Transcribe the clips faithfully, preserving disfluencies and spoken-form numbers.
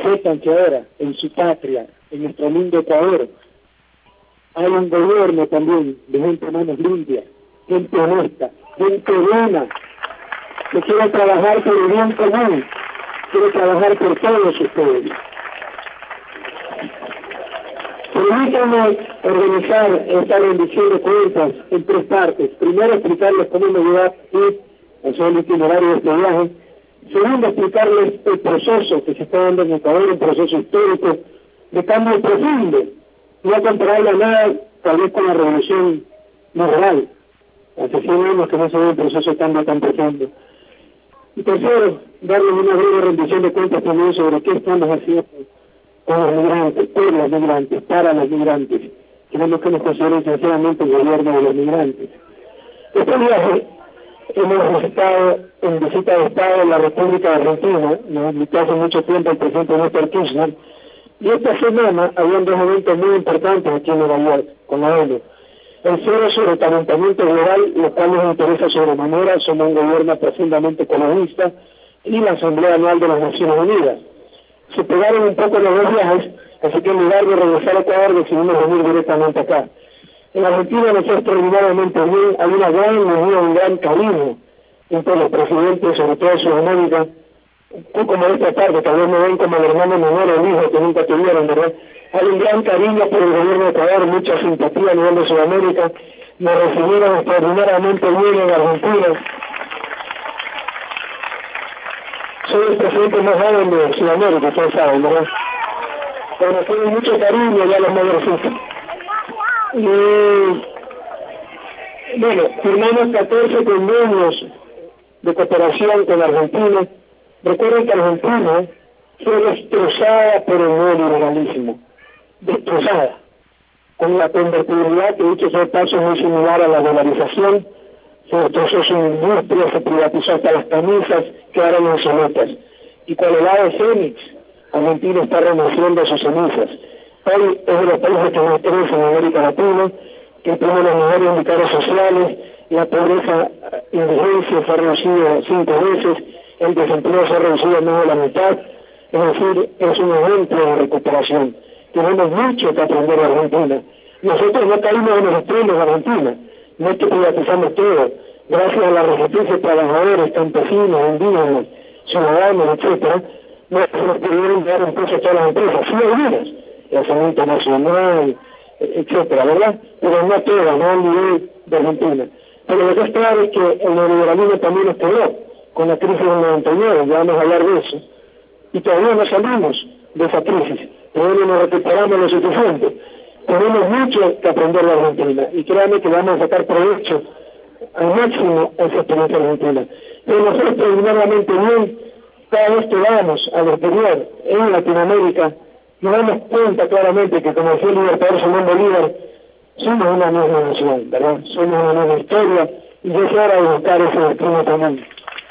sepan que ahora, en su patria, en nuestro lindo Ecuador, hay un gobierno también de gente manos limpias, gente honesta, gente buena, que quiere trabajar por el bien común, quiere trabajar por todos ustedes. Permítanme organizar esta rendición de cuentas en tres partes. Primero, explicarles cómo me lleva a hacer el itinerario de este viaje. Segundo, explicarles el proceso que se está dando en Ecuador, un proceso histórico de cambio profundo. No a compararle a nada, tal vez con la revolución moral. Hace cien años que no se ve un proceso de cambio tan profundo. Y tercero, darles una breve rendición de cuentas también sobre qué estamos haciendo con los migrantes, por los migrantes, para los migrantes. Queremos que nos consideren sinceramente el gobierno de los migrantes. Este viaje hemos estado en visita de Estado en la República de Argentina, nos invitó hace mucho tiempo el presidente Néstor Kirchner, y esta semana habían dos eventos muy importantes aquí en Nueva York, con la ONU. El cero sobre el calentamiento global, lo cual nos interesa sobremanera, somos un gobierno profundamente ecologista, y la Asamblea Anual de las Naciones Unidas. Se pegaron un poco los dos viajes, así que en lugar de regresar a Ecuador decidimos venir directamente acá. En Argentina nos fue extraordinariamente bien, hay una gran unión, un gran cariño entre los presidentes, sobre todo en Sudamérica, un poco como de esta parte, tal vez me ven como el hermano menor o el hijo que nunca tuvieron, ¿verdad? Hay un gran cariño por el gobierno de Ecuador, mucha simpatía a nivel de Sudamérica, nos recibieron extraordinariamente bien en Argentina. Soy el presidente más joven de Sudamérica, ustedes saben, ¿verdad? Pero nos tienen mucho cariño ya los mayorcitos. Y bueno, firmamos catorce convenios de cooperación con Argentina. Recuerden que Argentina fue destrozada por el neoliberalismo, destrozada, con la convertibilidad que dicho sea paso muy similar a la dolarización. Se destrozó su industria, se privatizó hasta las camisas, quedaron obsoletas. Y con el ave fénix, Argentina está renaciendo sus cenizas. Hoy es de los países que más crecen en América Latina, que tiene los mejores indicadores sociales, la pobreza, indigencia se ha reducido cinco veces, el desempleo se ha reducido más de la mitad, es decir, es un ejemplo de recuperación. Tenemos mucho que aprender de Argentina. Nosotros no caímos en los extremos de Argentina, no es que privatizamos todo, gracias a la resistencia de trabajadores, campesinos, indígenas, ciudadanos, etcétera, no se nos pudieron dar un peso a todas las empresas, sí algunas, el Fomento Nacional, etcétera, ¿verdad? Pero no todas, no al nivel de Argentina. Pero lo que es claro es que el neoliberalismo también nos quedó con la crisis del noventa y nueve, ya vamos a hablar de eso, y todavía no salimos de esa crisis, todavía no recuperamos lo suficiente. Tenemos mucho que aprender de Argentina, y créanme que vamos a sacar provecho al máximo a esa experiencia argentina. Pero nosotros extraordinariamente bien, cada vez que vamos al exterior, en Latinoamérica, nos damos cuenta claramente que, como decía el libertador Simón Bolívar, somos una misma nación, ¿verdad? Somos una misma historia, y es hora de buscar ese destino común.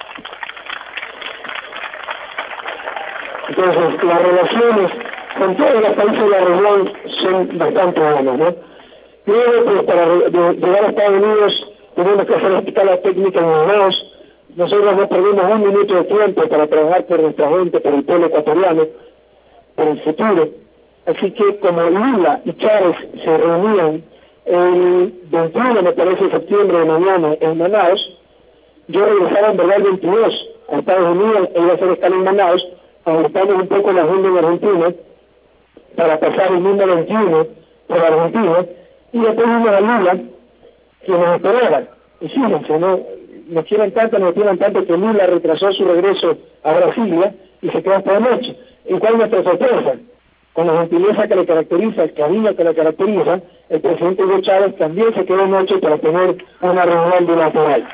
Entonces, las relaciones con todos los países de la región son bastante buenas, ¿no? Luego, pues, para llegar a Estados Unidos, tenemos que hacer la escala técnica en Manaus. Nosotros no perdimos un minuto de tiempo para trabajar por nuestra gente, por el pueblo ecuatoriano, por el futuro. Así que como Lula y Chávez se reunían el veintiuno, me parece, de septiembre de mañana en Manaus, yo regresaba en verdad el veintidós a Estados Unidos e iba a hacer escala en Manaus, aumentando un poco la agenda en Argentina, para pasar el mundo veintiuno por Argentina, y después vino a Lula, que nos esperaba. Y fíjense, ¿no? Nos quieren tanto, nos quieren tanto que Lula retrasó su regreso a Brasilia y se quedó hasta la noche. ¿Y cuál es nuestra sorpresa? Con la gentileza que le caracteriza, el cariño que le caracteriza, el presidente Hugo Chávez también se quedó anoche para tener una reunión bilateral.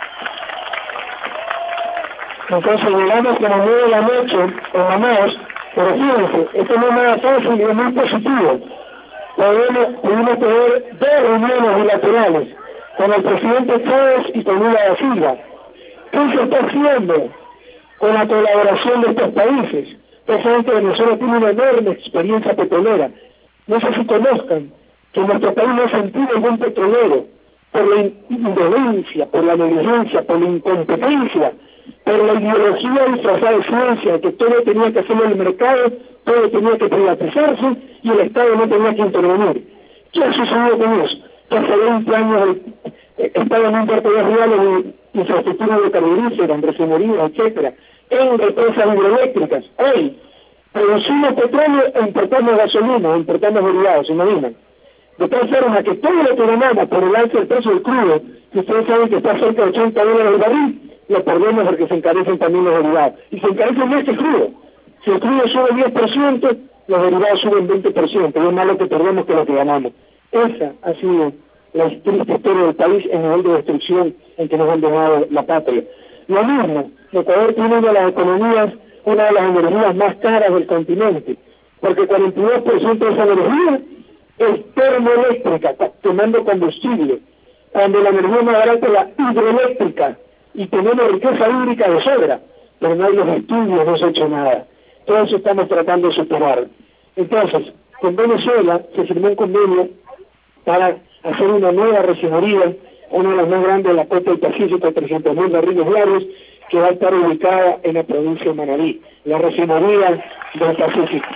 Entonces llegamos como nueve de la noche en Manaus, pero fíjense, esto no es nada fácil y es muy positivo. Pudimos, pudimos tener dos reuniones bilaterales con el presidente Chávez y con Lula da Silva. ¿Qué se está haciendo con la colaboración de estos países? Presidente de Venezuela tiene una enorme experiencia petrolera. No sé si conozcan que nuestro país no ha sentido ningún petrolero por la indolencia, por la negligencia, por la incompetencia, por la ideología disfrazada de ciencia, que todo tenía que hacerlo el mercado todo tenía que privatizarse y el Estado no tenía que intervenir. ¿Qué ha sucedido con eso? Que hace veinte años el Estado no invierte dos reales en infraestructura de carburíferos, en refinerías, etcétera, en represas hidroeléctricas. Hoy producimos petróleo e importamos gasolina, importamos derivados, ¿se imaginan? De tal forma que todo lo que ganamos por el alza del precio del crudo, que ustedes saben que está cerca de ochenta dólares el barril, lo perdemos porque se encarecen también los derivados. Y se encarecen más que el crudo. Si el crudo sube diez por ciento, los derivados suben veinte por ciento. Y es más lo que perdemos que lo que ganamos. Esa ha sido la triste historia del país en nivel de destrucción en que nos han dejado la patria. Lo mismo, Ecuador tiene una de las economías, una de las energías más caras del continente, porque cuarenta y dos por ciento de esa energía es termoeléctrica, quemando combustible, cuando la energía más barata es la hidroeléctrica, y tenemos riqueza hídrica de sobra, pero no hay los estudios, no se ha hecho nada. Todo eso estamos tratando de superar. Entonces, con Venezuela se firmó un convenio para hacer una nueva refinería, una de las más grandes de la costa del Pacífico, trescientos mil barriles diarios, que va a estar ubicada en la provincia de Manabí, la refinería del Pacífico.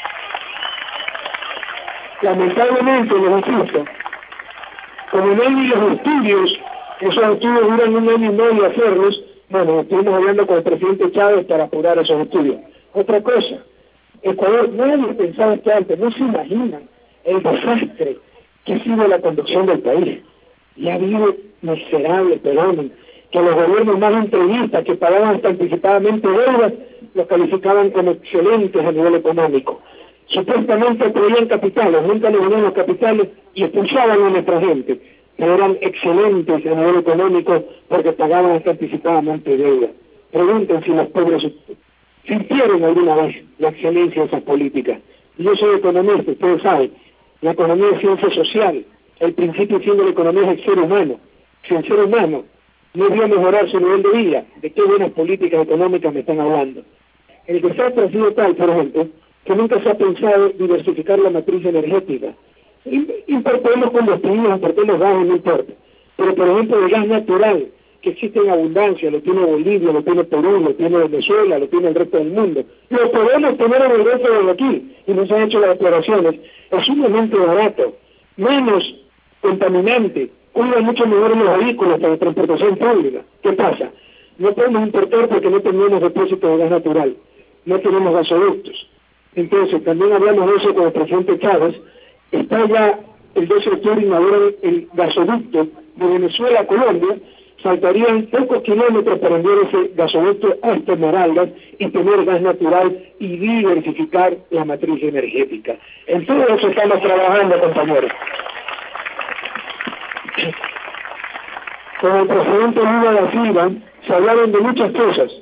Lamentablemente, les insisto, como no hay ni los estudios, esos estudios duran un año y medio hacerlos, bueno, estuvimos hablando con el presidente Chávez para apurar esos estudios. Otra cosa, Ecuador, nadie pensaba que antes, no se imaginan el desastre que ha sido la conducción del país. Y ha habido miserable, perdón, que los gobiernos más entreguistas, que pagaban hasta anticipadamente deudas, los calificaban como excelentes a nivel económico. Supuestamente traían capitales, nunca les venían los capitales y expulsaban a nuestra gente, pero eran excelentes a nivel económico porque pagaban hasta anticipadamente deudas. Pregunten si los pobres sintieron alguna vez la excelencia de esas políticas. Yo soy economista, ustedes saben, la economía es ciencia social, el principio y fin de la economía es el ser humano. Si el ser humano no vio mejorar su nivel de vida, ¿de qué buenas políticas económicas me están hablando? El desastre ha sido tal, por ejemplo, que nunca se ha pensado diversificar la matriz energética. Importemos combustibles, importemos gas, no importa. Pero, por ejemplo, el gas natural, que existe en abundancia, lo tiene Bolivia, lo tiene Perú, lo tiene Venezuela, lo tiene el resto del mundo. Lo podemos tener en el resto de aquí, y no se han hecho las exploraciones. Es sumamente barato, menos contaminante, cuida mucho mejor los vehículos para la transportación pública. ¿Qué pasa? No podemos importar porque no tenemos depósitos de gas natural, no tenemos gasoductos. Entonces, también hablamos de eso con el presidente Chávez. Está ya el doce de octubre inauguran el gasoducto de Venezuela a Colombia. Faltarían pocos kilómetros para enviar ese gasoducto hasta Esmeraldas y tener gas natural y diversificar la matriz energética. En todo eso estamos trabajando, compañeros. Con el presidente Lula da Silva se hablaron de muchas cosas,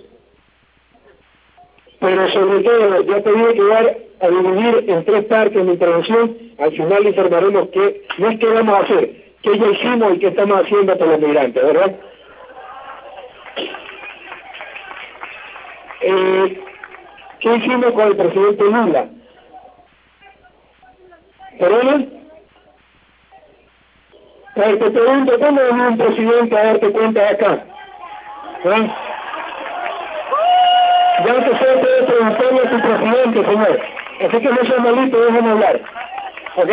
pero sobre todo ya te dije que voy a dividir en tres partes mi intervención. Al final informaremos que no es que vamos a hacer, qué ya hicimos y qué estamos haciendo para los migrantes, ¿verdad? Eh, ¿Qué hicimos con el presidente Lula? ¿Perdona? A ver, te pregunto, ¿cómo venía un presidente a darte cuenta de acá? ¿Eh? Ya no te sé, puedes preguntarle a tu presidente, señor. Así que no seas malito, déjame hablar. ¿Ok?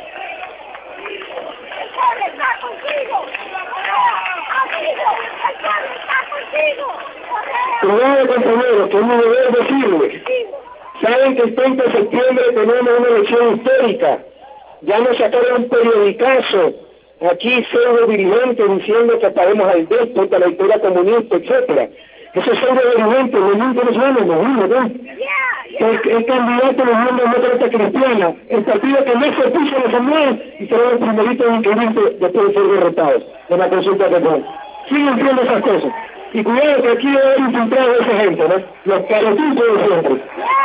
Cuidado, compañeros, que es mi deber decirles. Saben que el treinta de septiembre tenemos una elección histórica. Ya nos sacaron un periodicazo aquí, pseudo dirigentes diciendo que apaguemos al déspota, la historia comunista, etcétera. Esos pseudo dirigentes, los mismos nos llaman, ¿no? ¿no? El, el candidato de la Unión Demócrata Cristiana, el partido que más se puso en la asamblea y será el primerito de inscribirse después de ser derrotados en la consulta que fue. Siguen viendo esas cosas. Y cuidado que aquí debe haber infiltrado a esa gente, ¿no? Los calotitos de siempre.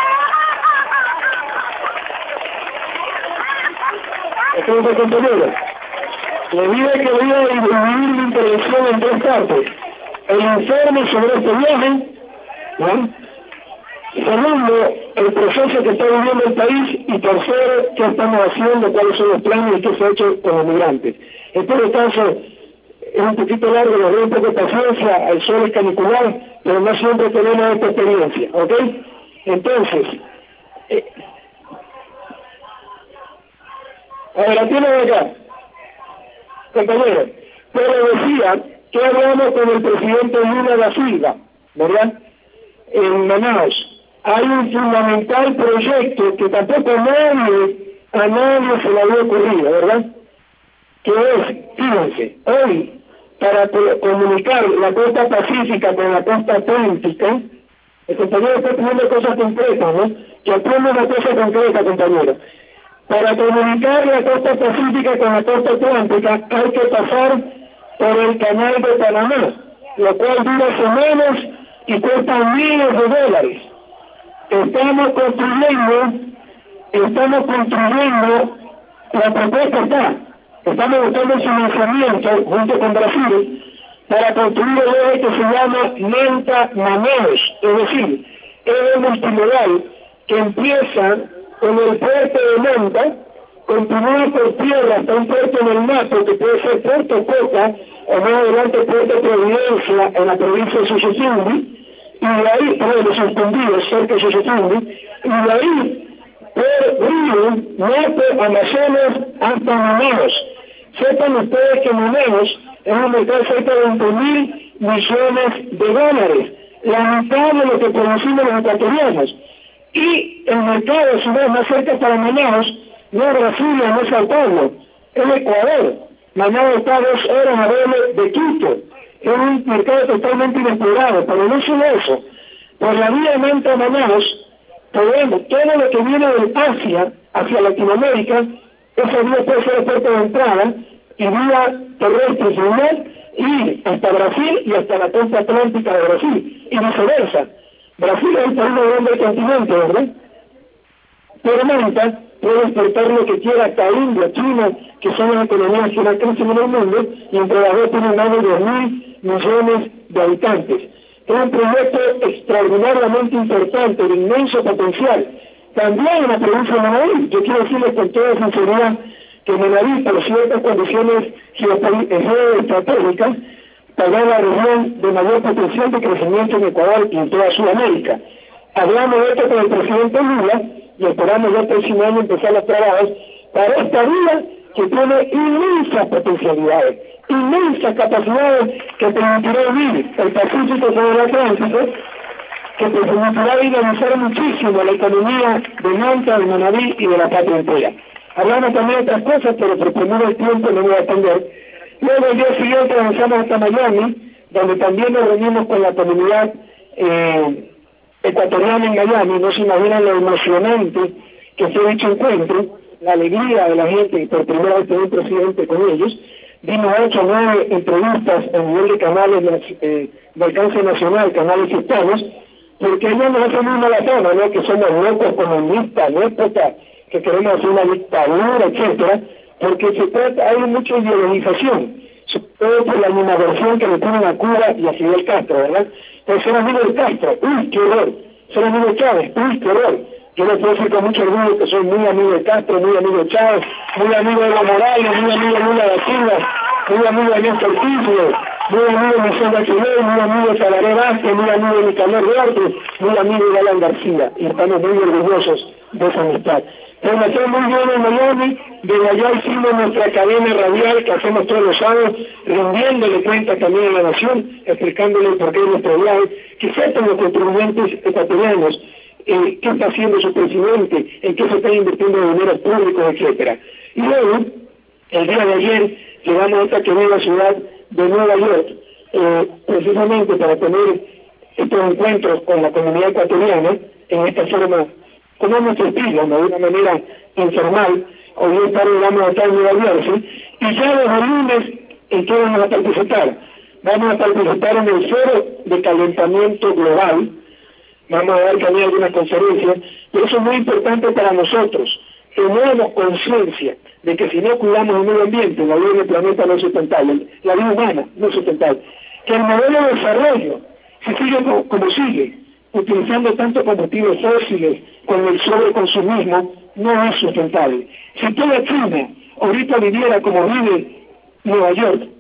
Entonces, compañeros, le dije que voy a dividir mi intervención en tres partes. El informe sobre este viaje, ¿no? Segundo, el proceso que está viviendo el país, y tercero, qué estamos haciendo, cuáles son los planes y qué se ha hecho con los migrantes. En todo caso, es un poquito largo, les doy un poco de paciencia, el sol es canicular, pero no siempre tenemos esta experiencia, ¿ok? Entonces, Eh, a ver, la tienen acá, compañero. Pero decía que hablamos con el presidente Lula da Silva, ¿verdad? En Manaus. Hay un fundamental proyecto que tampoco a nadie, a nadie se le había ocurrido, ¿verdad? Que es, fíjense, hoy, para comunicar la costa pacífica con la costa atlántica, el compañero está pidiendo cosas concretas, ¿no? Que aprenda una cosa concreta, compañero. Para comunicar la costa pacífica con la costa atlántica hay que pasar por el canal de Panamá, lo cual dura semanas y cuesta miles de dólares. Estamos construyendo, estamos construyendo, la propuesta está, estamos buscando el financiamiento junto con Brasil para construir el eje que se llama Manta-Manaus, es decir, eje multimodal que empieza con el puerto de Manta, continúa por tierra hasta un puerto en el mapa que puede ser Puerto Coca o más adelante Puerto Providencia en la provincia de Susutumbi, y de ahí, perdón, los suspendidos cerca de Susutumbi, y de ahí por río, norte, Amazonas hasta Manaus. Sepan ustedes que Manaus es un mercado cerca de veinte mil millones de dólares, la mitad de lo que producimos los ecuatorianos. Y el mercado, a su vez, más cerca para Manaus, no es Brasilia, no es Sao Paulo, es Ecuador. Manaus está a dos horas a vuelo de Quito. Es un mercado totalmente inexplorado, pero no solo eso. Por la vía de Manta a Manaus, podemos, todo lo que viene de Asia hacia Latinoamérica, esa vía puede ser el puerto de entrada, y vía terrestre final, ir hasta Brasil y hasta la costa atlántica de Brasil, y viceversa. Brasil es el país más grande del continente, ¿verdad? Pero Manta puede exportar lo que quiera hasta India, China, que son las economías que más crecen en el mundo, y entre las dos tienen más de dos mil millones de habitantes. Es un proyecto extraordinariamente importante, de inmenso potencial. También en la provincia de Manaví, yo quiero decirles con toda sinceridad que Manaví, por ciertas condiciones geoestratégicas, para la región de mayor potencial de crecimiento en Ecuador y en toda Sudamérica. Hablamos de esto con el presidente Lula y esperamos ya el próximo año empezar los trabajos para esta vía que tiene inmensas potencialidades, inmensas capacidades que permitirá unir el Pacífico con el Atlántico, que permitirá dinamizar muchísimo la economía de Manta, de Manaví y de la patria entera. Hablamos también de otras cosas, pero por primero el tiempo no voy a atender. Luego el día siguiente avanzamos hasta Miami, donde también nos reunimos con la comunidad eh, ecuatoriana en Miami. No se imaginan lo emocionante que fue dicho encuentro, la alegría de la gente y por primera vez tener un presidente con ellos. Dimos ocho o nueve entrevistas a nivel de canales eh, de alcance nacional, canales hispanos, porque ellos nos hacen una la fama, ¿no? Que somos locos comunistas, locos que queremos hacer una dictadura, etcétera, porque se trata, hay mucha ideologización, todo por la animadversión que le ponen a Cuba y a Fidel Castro, ¿verdad? Entonces ser amigo de Castro, uy, qué horror, ser amigo de Chávez, uy, qué horror. Yo les puedo decir con mucho orgullo que soy muy amigo de Castro, muy amigo de Chávez, muy amigo de Evo Morales, muy amigo de Lula da Silva, muy amigo de Néstor Kirchner, muy amigo de Michelle Bachelet, muy amigo de Salaré Vázquez, muy amigo de Nicanor Duarte, muy amigo de Alan García, y estamos muy orgullosos de esa amistad. Relación muy buena en Miami, desde allá hicimos nuestra cadena radial que hacemos todos los sábados, rindiéndole cuenta también a la nación, explicándole por qué nuestro viaje, que sepan los contribuyentes ecuatorianos, eh, qué está haciendo su presidente, en qué se está invirtiendo dinero público, etcétera. Y luego, el día de ayer, llegamos a esta querida ciudad de Nueva York, eh, precisamente para tener estos encuentros con la comunidad ecuatoriana, en esta forma, como nuestro estilo, de una manera informal. Hoy estaremos vamos a estar en Nueva Jersey, y ya desde el lunes, ¿en qué vamos a participar? Vamos a participar en el foro de calentamiento global, vamos a dar también algunas conferencias, pero eso es muy importante para nosotros. Tenemos conciencia de que si no cuidamos el medio ambiente, la vida del planeta no es sustentable, la vida humana no es sustentable, que el modelo de desarrollo, si sigue como, como sigue, utilizando tanto combustibles fósiles con el sobreconsumismo, no es sustentable. Si toda China ahorita viviera como vive Nueva York,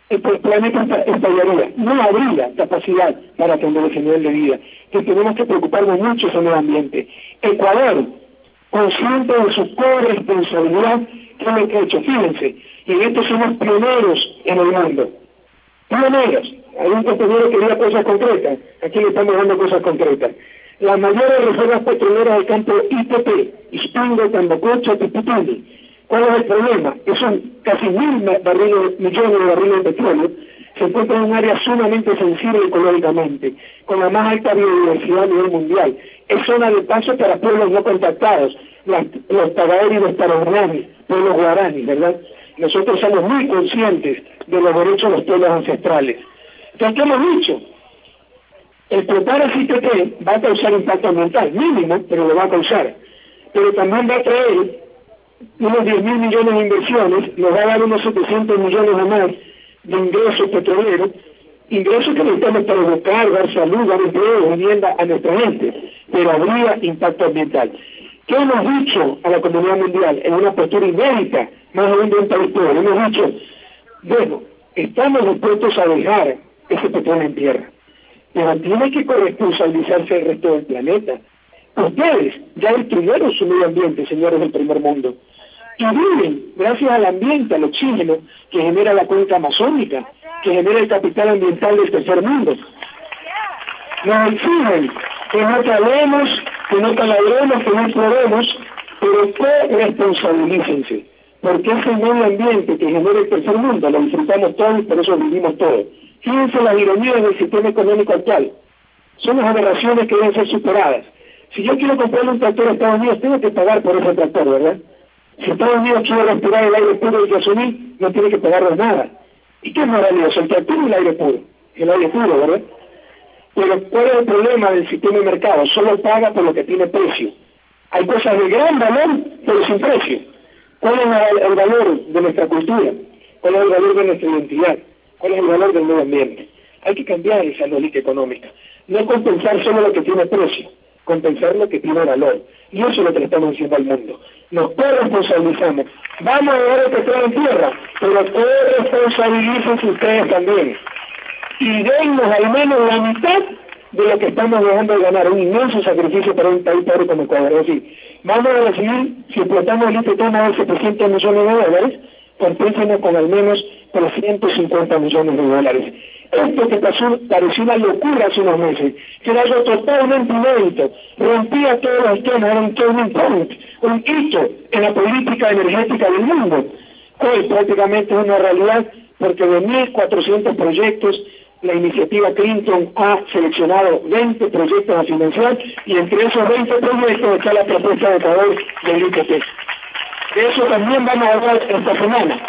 el planeta estallaría, no habría capacidad para atender ese nivel de vida. Entonces tenemos que preocuparnos mucho ese medio ambiente. Ecuador, consciente de su corresponsabilidad, ¿qué es lo que ha hecho? Fíjense, y en esto somos pioneros en el mundo. Pioneros. Hay un compañero que quería cosas concretas, aquí le estamos dando cosas concretas. Las mayores reservas petroleras del campo I P P, Ispingo, Tambococha, Tipitini. ¿Cuál es el problema? Que son casi mil barriles, millones de barriles de petróleo, se encuentran en un área sumamente sensible ecológicamente, con la más alta biodiversidad a nivel mundial. Es zona de paso para pueblos no contactados, las, los tagaeri y los tarahumani, pueblos guaraní, ¿verdad? Nosotros somos muy conscientes de los derechos de los pueblos ancestrales. Entonces, ¿qué hemos dicho? Explotar el I P P va a causar impacto ambiental, mínimo, pero lo va a causar. Pero también va a traer unos diez mil millones de inversiones, nos va a dar unos setecientos millones o más de ingresos petroleros, ingresos que necesitamos para educar, dar salud, dar empleo, vivienda a nuestra gente, pero habría impacto ambiental. ¿Qué hemos dicho a la comunidad mundial en una postura inédita, más aún de un país pobre? Hemos dicho, bueno, estamos dispuestos a dejar ese petróleo en tierra, pero tiene que corresponsabilizarse el resto del planeta. Ustedes ya destruyeron su medio ambiente, señores del primer mundo, y viven gracias al ambiente, al oxígeno que genera la cuenca amazónica, que genera el capital ambiental del tercer mundo. Nos exigen que no calemos, que no calabremos, que no exploremos, pero corresponsabilícense, porque ese medio ambiente que genera el tercer mundo lo disfrutamos todos y por eso vivimos todos. Fíjense las ironías del sistema económico actual. Son las aberraciones que deben ser superadas. Si yo quiero comprarle un tractor a Estados Unidos, tengo que pagar por ese tractor, ¿verdad? Si Estados Unidos quiere respirar el aire puro y gasolina, no tiene que pagarle nada. ¿Y qué es maravilloso? El tractor y el aire puro. El aire puro, ¿verdad? Pero ¿cuál es el problema del sistema de mercado? Solo paga por lo que tiene precio. Hay cosas de gran valor, pero sin precio. ¿Cuál es el valor de nuestra cultura? ¿Cuál es el valor de nuestra identidad? ¿Cuál es el valor del medio ambiente? Hay que cambiar esa lógica económica. No compensar solo lo que tiene precio, compensar lo que tiene valor. Y eso es lo que le estamos diciendo al mundo. Nos corresponsabilizamos. Vamos a dar el petróleo en tierra, pero corresponsabilícense ustedes también. Y dennos al menos la mitad de lo que estamos dejando de ganar. Un inmenso sacrificio para un país pobre como Ecuador. Es decir, vamos a decidir si explotamos el I P P más de setecientos millones de dólares, compénsenos con al menos trescientos cincuenta millones de dólares. Esto que pasó pareció una locura hace unos meses, que era algo totalmente inédito, rompía todos los esquemas, era un turning point, un hito en la política energética del mundo. Hoy prácticamente es una realidad porque de mil cuatrocientos proyectos, la iniciativa Clinton ha seleccionado veinte proyectos a financiar y entre esos veinte proyectos está la propuesta de Ecuador del I P P. De eso también vamos a hablar esta semana.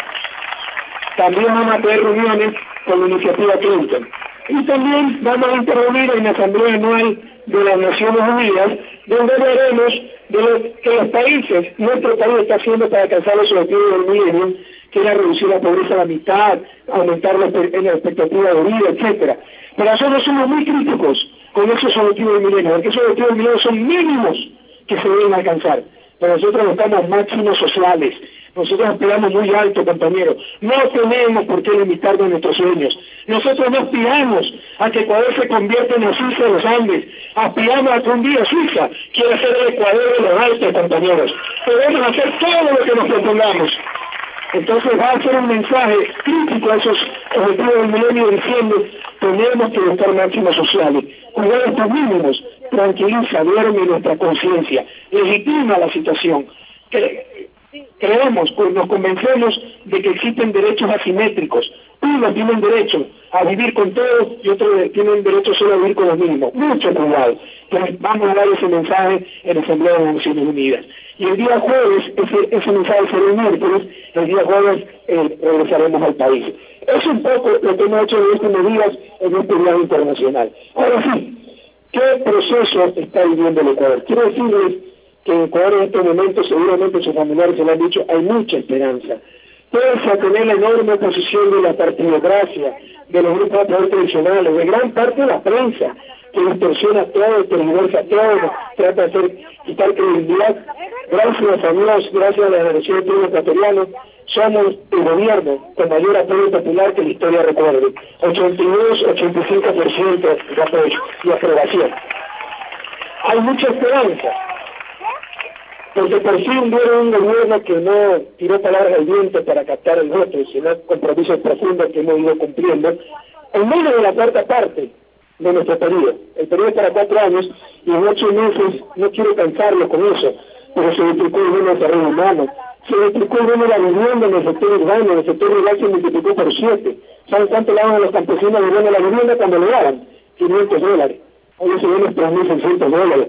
También vamos a tener reuniones con la iniciativa Clinton. Y también vamos a intervenir en la Asamblea Anual de las Naciones Unidas, donde veremos de lo que los países, nuestro país está haciendo para alcanzar los objetivos del milenio, que era reducir la pobreza a la mitad, aumentar la, la expectativa de vida, etcétera. Pero nosotros somos muy críticos con esos objetivos del milenio, porque esos objetivos del milenio son mínimos que se deben alcanzar. Pero nosotros buscamos máximos sociales. Nosotros aspiramos muy alto, compañeros. No tenemos por qué limitarnos nuestros sueños. Nosotros no aspiramos a que Ecuador se convierta en la Suiza de los Andes. Aspiramos a que un día Suiza quiera ser el Ecuador de los altos, compañeros. Podemos hacer todo lo que nos propongamos. Entonces va a ser un mensaje crítico a esos objetivos del milenio diciendo tenemos que buscar máximos sociales. Cuidar estos mínimos tranquiliza, duerme nuestra conciencia, legitima la situación. Que, creemos, pues nos convencemos de que existen derechos asimétricos. Unos tienen derecho a vivir con todos y otros tienen derecho solo a vivir con los mínimos. Mucho cuidado. Entonces vamos a dar ese mensaje en la Asamblea de las Naciones Unidas. Y el día jueves, ese, ese mensaje será el miércoles, el día jueves eh, regresaremos al país. Es un poco lo que hemos hecho en estos días en este viaje internacional. Ahora sí, ¿qué proceso está viviendo el Ecuador? Quiero decirles que en Ecuador en este momento, seguramente sus familiares se lo han dicho, hay mucha esperanza. Pese a tener la enorme oposición de la partidocracia, de los grupos de poder tradicionales, de gran parte de la prensa, que distorsiona todo, tergiversa todo, trata de hacer, quitar credibilidad. Gracias a Dios, gracias a la Federación del Pueblo Ecuatoriano, somos el gobierno con mayor apoyo popular que la historia recuerde. ochenta y dos, ochenta y cinco por ciento de apoyo y aprobación. Hay mucha esperanza, porque por fin vieron un gobierno que no tiró palabras al viento para captar el voto, sino compromisos profundos que hemos ido cumpliendo, en menos de la cuarta parte de nuestro periodo. El periodo es para cuatro años y en ocho meses, no quiero cansarlo con eso, pero se duplicó el bono de terreno humano, se duplicó el bono de la vivienda en el sector urbano, en el sector rural se multiplicó por siete. ¿Saben cuánto le daban a los campesinos el bono de la vivienda cuando le daban? quinientos dólares. Hoy ese bono es tres mil seiscientos dólares.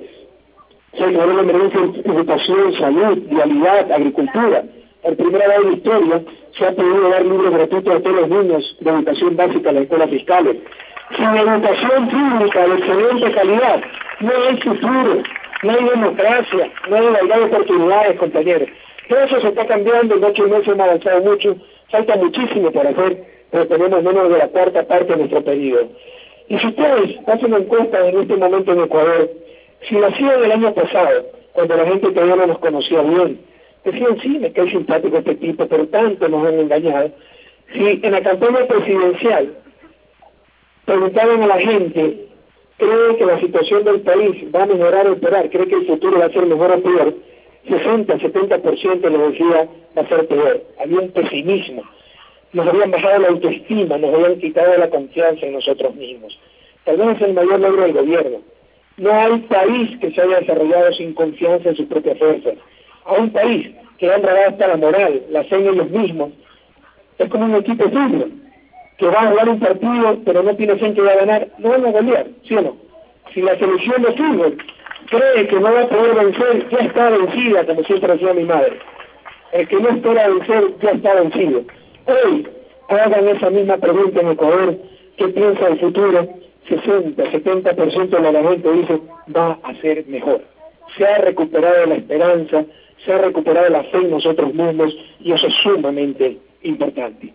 Se declaró la emergencia en educación, salud, vialidad, agricultura. Por primera vez en la historia se ha podido dar libros gratuitos a todos los niños de educación básica en las escuelas fiscales. Sin educación pública de excelente calidad, no hay futuro, no hay democracia, no hay igualdad de oportunidades, compañeros. Todo eso se está cambiando, en ocho meses hemos avanzado mucho, falta muchísimo por hacer, pero tenemos menos de la cuarta parte de nuestro periodo. Y si ustedes hacen una encuesta en este momento en Ecuador, si la hacían el año pasado, cuando la gente todavía no nos conocía bien, decían, sí, me cae simpático este tipo, pero tanto nos han engañado. Si en la campaña presidencial preguntaban a la gente, ¿cree que la situación del país va a mejorar o empeorar? ¿Cree que el futuro va a ser mejor o peor? sesenta, setenta por ciento les decía va a ser peor. Había un pesimismo. Nos habían bajado la autoestima, nos habían quitado la confianza en nosotros mismos. Tal vez es el mayor logro del gobierno. No hay país que se haya desarrollado sin confianza en sus propias fuerzas. A un país que ha entregado hasta la moral, la fe en ellos mismos, es como un equipo de fútbol, que va a jugar un partido, pero no tiene fe en que va a ganar, no van a golear, ¿sí o no? Si la selección de fútbol cree que no va a poder vencer, ya está vencida, como siempre decía mi madre. El que no espera vencer, ya está vencido. Hoy, hagan esa misma pregunta en Ecuador, ¿qué piensa del futuro? sesenta, setenta por ciento de la gente dice, va a ser mejor. Se ha recuperado la esperanza, se ha recuperado la fe en nosotros mismos, y eso es sumamente importante.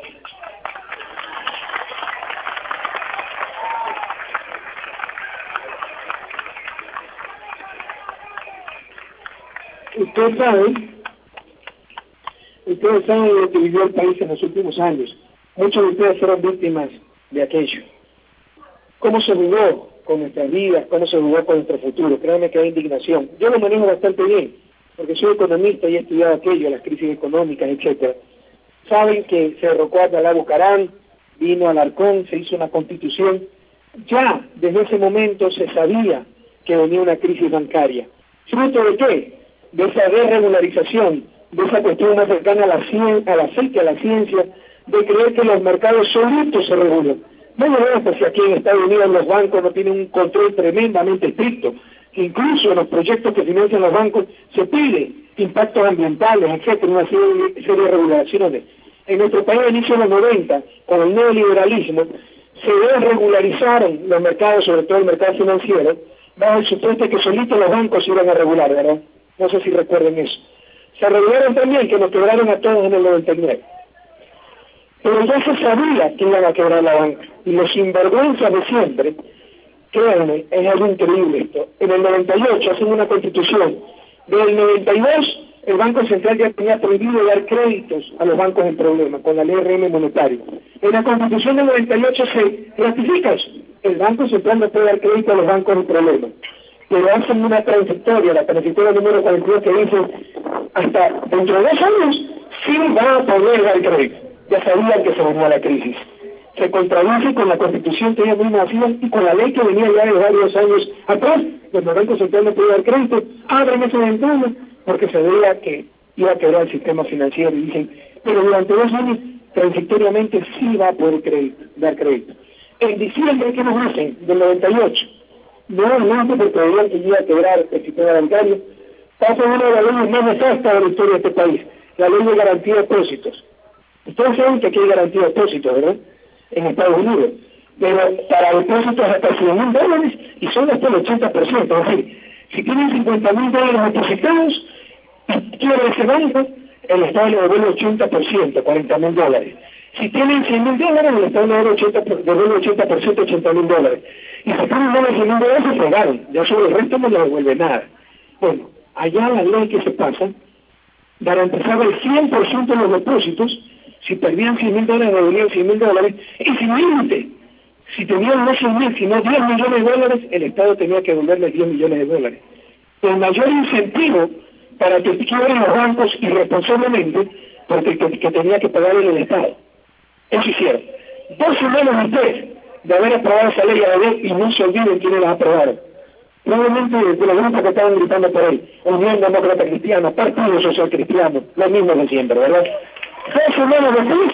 Ustedes saben, ustedes saben lo que vivió el país en los últimos años. Muchos de ustedes fueron víctimas de aquello. ¿Cómo se jugó con nuestras vidas? ¿Cómo se jugó con nuestro futuro? Créanme que hay indignación. Yo lo manejo bastante bien, porque soy economista y he estudiado aquello, las crisis económicas, etcétera. Saben que se derrocó a Abdalá Bucaram, vino Alarcón, se hizo una constitución. Ya desde ese momento se sabía que venía una crisis bancaria. ¿Fruto de qué? De esa desregularización, de esa cuestión más cercana a la, cien, a la fe, a la ciencia, de creer que los mercados solitos se regulan. No llegamos si aquí en Estados Unidos los bancos no tienen un control tremendamente estricto, que incluso en los proyectos que financian los bancos se pide impactos ambientales, etcétera, una serie, serie de regulaciones. En nuestro país, a inicios de los noventa, con el neoliberalismo, se desregularizaron los mercados, sobre todo el mercado financiero, bajo el supuesto que solitos los bancos iban a regular, ¿verdad? No sé si recuerden eso. Se regularon también que nos quebraron a todos en el noventa y nueve. Pero ya se sabía que iban a quebrar la banca. Y los sinvergüenzas de siempre, créanme, es algo increíble esto. En el noventa y ocho hacen una constitución. Del noventa y dos, el Banco Central ya tenía prohibido dar créditos a los bancos en problemas, con la ley R M monetario. En la constitución del noventa y ocho se ratifica eso. El Banco Central no puede dar crédito a los bancos en problemas. Pero hacen una transitoria, la transitoria número cuarenta y dos, que dice, hasta dentro de dos años, sí va a poder dar crédito. Ya sabían que se venía la crisis. Se contradice con la constitución que ellos mismos hacían y con la ley que venía ya de varios años atrás, donde el Banco Central no podía dar crédito. Abren esa ventana porque se veía que iba a quebrar el sistema financiero y dicen, pero durante dos años transitoriamente sí va a poder crédito, dar crédito. En diciembre, ¿qué nos hacen? Del noventa y ocho. No, no, porque veían que iba a quebrar el sistema bancario. Pasa una de las leyes más nefastas de la historia de este país, la ley de garantía de depósitos. Ustedes saben que aquí hay garantía de depósitos, ¿verdad? En Estados Unidos. Pero para depósitos hasta cien mil dólares y son hasta el ochenta por ciento. Es decir, si tienen cincuenta mil dólares depositados, quiere ese banco, el Estado le devuelve ochenta por ciento, cuarenta mil dólares. Si tienen cien mil dólares, el Estado le devuelve ochenta por ciento, ochenta mil dólares. Y si tienen más de cien mil dólares, se pegaron. Ya sobre el resto no le devuelve nada. Bueno, allá la ley que se pasa garantizaba el cien por ciento de los depósitos. Si perdían cien mil dólares, devolvían cien mil dólares, y sin límite. Si tenían no cien mil, sino diez millones de dólares, el Estado tenía que devolverles diez millones de dólares. El mayor incentivo para que quiebren los bancos irresponsablemente, porque que, que tenía que pagarle el Estado. Eso hicieron. Dos semanas después de haber aprobado esa ley a ver, y no se olviden quiénes la aprobaron. Probablemente de los grupos que estaban gritando por ahí, Unión Demócrata Cristiana, Partido Social Cristiano, lo mismo de siempre, ¿verdad? Dos semanas después,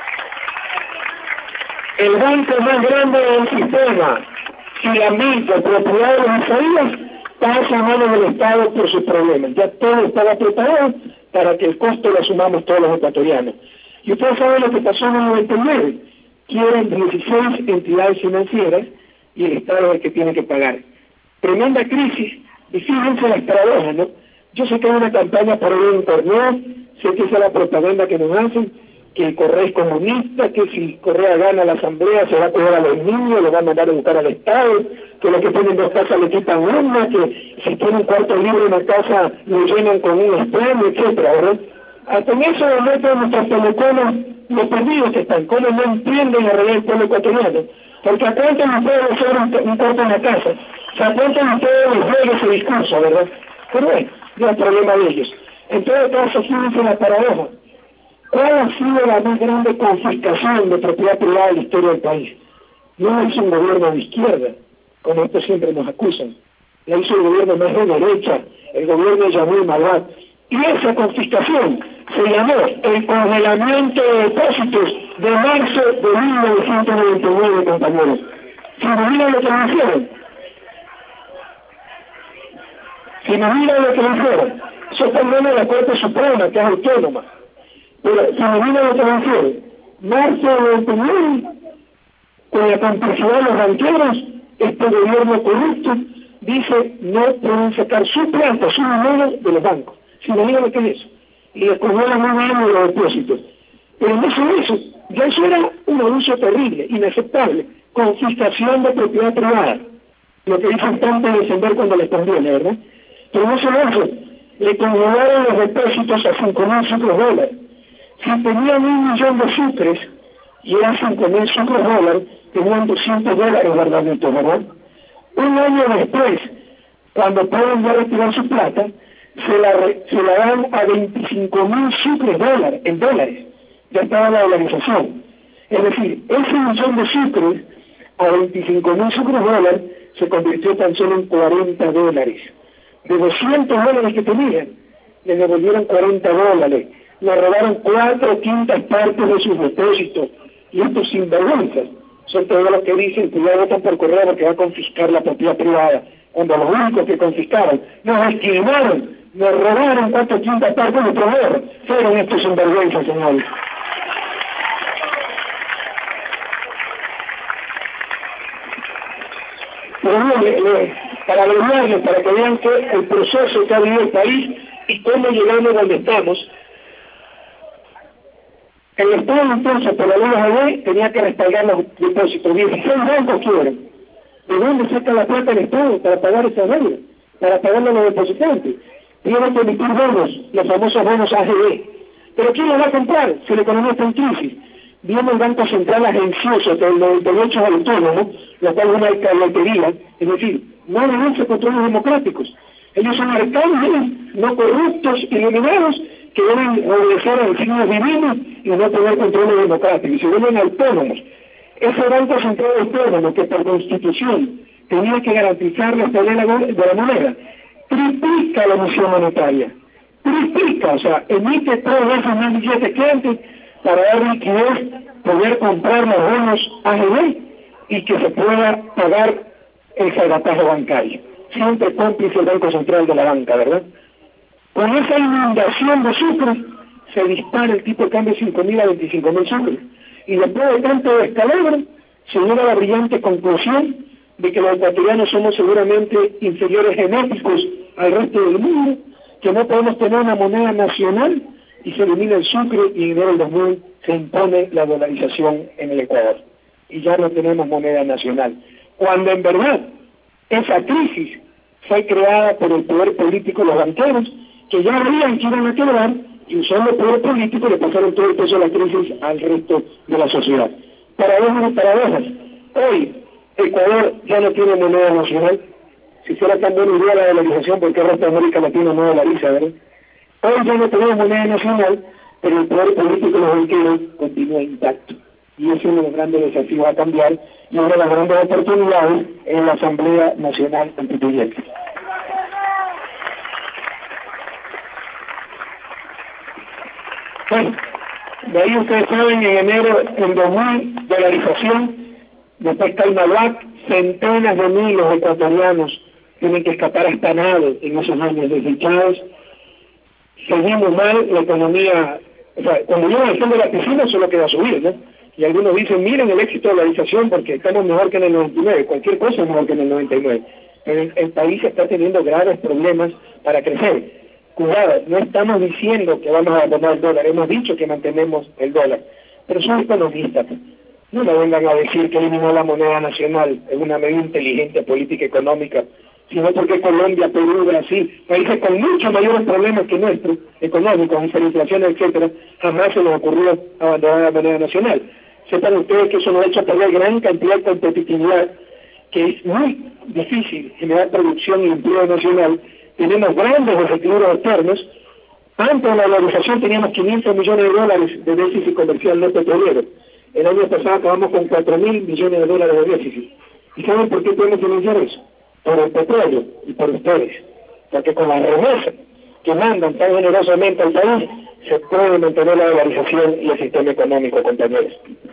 el banco más grande del sistema, Filamito, propiedad de los Isaías, pasa a manos del Estado por sus problemas. Ya todo estaba preparado para que el costo lo asumamos todos los ecuatorianos. Y ustedes saben lo que pasó en el noventa y nueve. Quieren dieciséis entidades financieras y el Estado es el que tiene que pagar. Tremenda crisis, y fíjense las paradojas, ¿no? Yo sé que hay una campaña por ahí en internet, sé que esa es la propaganda que nos hacen, que el Correa es comunista, que si Correa gana la asamblea se va a coger a los niños, lo va a mandar a educar al Estado, que los que tienen dos casas le quitan una, que si tienen un cuarto libre en una casa lo llenan con un extraño, etcétera, ¿verdad? Hasta en eso demuestran nuestros teleconos los perdidos que están, cómo no entienden la realidad del pueblo ecuatoriano. Porque a cuánto nos puede hacer un, un cuarto en la casa, o sea, a cuánto nos puede les ese discurso, ¿verdad? Pero bueno, no es problema de ellos. En todo caso, fíjense la paradoja. ¿Cuál ha sido la más grande confiscación de propiedad privada en la historia del país? No la hizo un gobierno de izquierda, como esto siempre nos acusan. La hizo el gobierno más de derecha, el gobierno de Yamil Malat. Y esa confiscación se llamó el congelamiento de depósitos de marzo de mil novecientos noventa y nueve, compañeros. ¿Se imaginan lo que nos hicieron? ¿Se imaginan lo que nos hicieron? Eso está en manos de la Corte Suprema, que es autónoma. Pero se imaginan lo que nos hicieron. Marzo de noventa y nueve, con la complicidad de los banqueros, este gobierno corrupto dice no pueden sacar su plata, su dinero de los bancos. ¿Se imaginan lo que es eso? Y les congelan un año de los depósitos. Pero no solo eso, ya eso era un abuso terrible, inaceptable, confiscación de propiedad privada, lo que dicen tanto defender cuando les conviene, ¿verdad? Pero no solo eso, le congelaron los depósitos a cinco mil sucres dólares. Si tenían un millón de sucres y eran cinco mil sucres dólares, tenían doscientos dólares guardaditos, ¿verdad? Un año después, cuando pueden ya retirar su plata, se la, se la dan a veinticinco mil sucres dólares, en dólares. Ya estaba la dolarización. Es decir, ese millón de sucres a veinticinco mil sucres dólares se convirtió tan solo en cuarenta dólares. De doscientos dólares que tenían, le devolvieron cuarenta dólares. Le robaron cuatro quintas partes de sus depósitos. Y estos sinvergüenzas son todos los que dicen que ya votan por correo porque va a confiscar la propiedad privada. Cuando los únicos que confiscaron, nos esquivaron, nos robaron cuatro quintas partes de proveedor. Fueron estos sinvergüenzas, señores. Pero no, le, le, para abreviarles, para que vean que el proceso que ha vivido el país y cómo llegamos donde estamos, el Estado entonces, por la ley de la ley, tenía que respaldar los depósitos. dieciséis bancos quieren. ¿De dónde saca la plata el Estado para pagar esa deuda? Para pagarle a los depositantes. Tienen que emitir bonos, los famosos bonos A G B. ¿Pero quién los va a comprar si la economía está en crisis? Viene el Banco Central agencioso, que el noventa y ocho es autónomo, lo cual es una carrotería, es decir, no obedece controles democráticos. Ellos son arcángeles, no corruptos, iluminados, que deben obedecer a designios divinos y no tener controles democráticos, y se vuelven autónomos. Ese Banco Central autónomo, que por constitución tenía que garantizar la estabilidad de la moneda, triplica la emisión monetaria, triplica, o sea, emite tres veces más billetes que antes para dar liquidez, poder comprar los bonos A G B y que se pueda pagar el salvataje bancario. Siempre cómplice el Banco Central de la banca, ¿verdad? Con esa inundación de sucres se dispara el tipo de cambio de cinco mil a veinticinco mil sucres. Y después de tanto descalabro, se llega a la brillante conclusión de que los ecuatorianos somos seguramente inferiores genéticos al resto del mundo, que no podemos tener una moneda nacional, y se elimina el sucre y en enero del dos mil se impone la dolarización en el Ecuador. Y ya no tenemos moneda nacional. Cuando en verdad esa crisis fue creada por el poder político de los banqueros que ya veían que iban a quebrar y usando el poder político le pasaron todo el peso de la crisis al resto de la sociedad. Paradojas y paradojas. Hoy Ecuador ya no tiene moneda nacional. Si fuera tan buena idea la dolarización, porque el resto de América Latina no dolariza, ¿verdad? Hoy ya no tenemos moneda nacional, pero el poder político de los banqueros continúa intacto. Y ese es uno de los grandes desafíos a cambiar y una de las grandes oportunidades en la Asamblea Nacional Constituyente. Bueno, de ahí ustedes saben, en enero en dos mil, dolarización, después Caimalac, centenas de miles de ecuatorianos tienen que escapar hasta nado en esos años desdichados. Seguimos mal, la economía, o sea, cuando llegan al fondo de la piscina solo queda subir, ¿no? Y algunos dicen, miren el éxito de la dolarización porque estamos mejor que en el noventa y nueve, cualquier cosa es mejor que en el noventa y nueve. Pero el, el país está teniendo graves problemas para crecer. Cuidado, no estamos diciendo que vamos a abandonar el dólar, hemos dicho que mantenemos el dólar, pero son economistas. No me vengan a decir que eliminó la moneda nacional en una medida inteligente política económica, sino porque Colombia, Perú, Brasil, países con muchos mayores problemas que nuestros, económicos, inflación, etcétera, jamás se les ocurrió abandonar la moneda nacional. Sepan ustedes que eso nos ha hecho perder gran cantidad de competitividad, que es muy difícil generar producción y empleo nacional. Tenemos grandes desequilibrios externos. Antes de la dolarización teníamos quinientos millones de dólares de déficit comercial no petrolero. El año pasado acabamos con cuatro mil millones de dólares de déficit. ¿Y saben por qué podemos financiar eso? Por el petróleo y por ustedes. Porque con las remesas que mandan tan generosamente al país, se puede mantener la dolarización y el sistema económico, compañeros.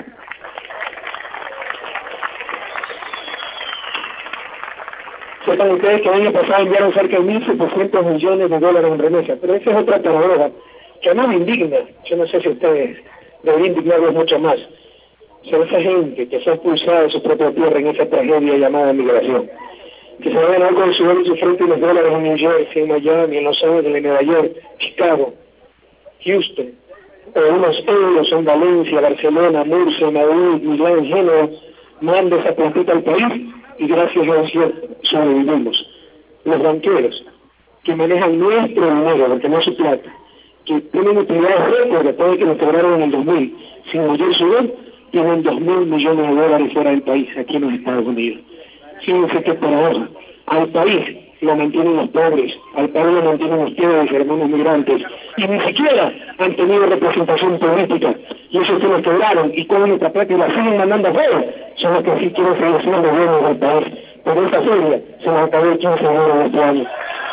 Sepan ustedes que el año pasado enviaron cerca de mil setecientos millones de dólares en remesas, pero esa es otra paradoja que a mí me indigna. Yo no sé si ustedes deberían indignarlos mucho más. Son esa gente que se ha expulsado de su propia tierra en esa tragedia llamada migración, que se van a ver con su y su frente los dólares en New Jersey, en Miami, en Los Ángeles, en Nueva York, Chicago, Houston, o unos euros en Valencia, Barcelona, Murcia, Madrid, Milán, Génova, manda esa plantita al país y gracias a eso sobrevivimos. Los banqueros que manejan nuestro dinero, porque no es su plata, que tienen utilidades récord después de que nos cobraron en el dos mil, sin mayor sudor, tienen dos mil millones de dólares fuera del país, aquí en los Estados Unidos. Fíjense qué paradoja. Al país lo mantienen los pobres, al país lo mantienen ustedes, hermanos migrantes, y ni siquiera han tenido representación política, y esos que nos quebraron, y con nuestra plata y la siguen mandando afuera, son los que sí quieren seguir siendo buenos del país. Pero esa feria se nos acabó el quince de enero de este año.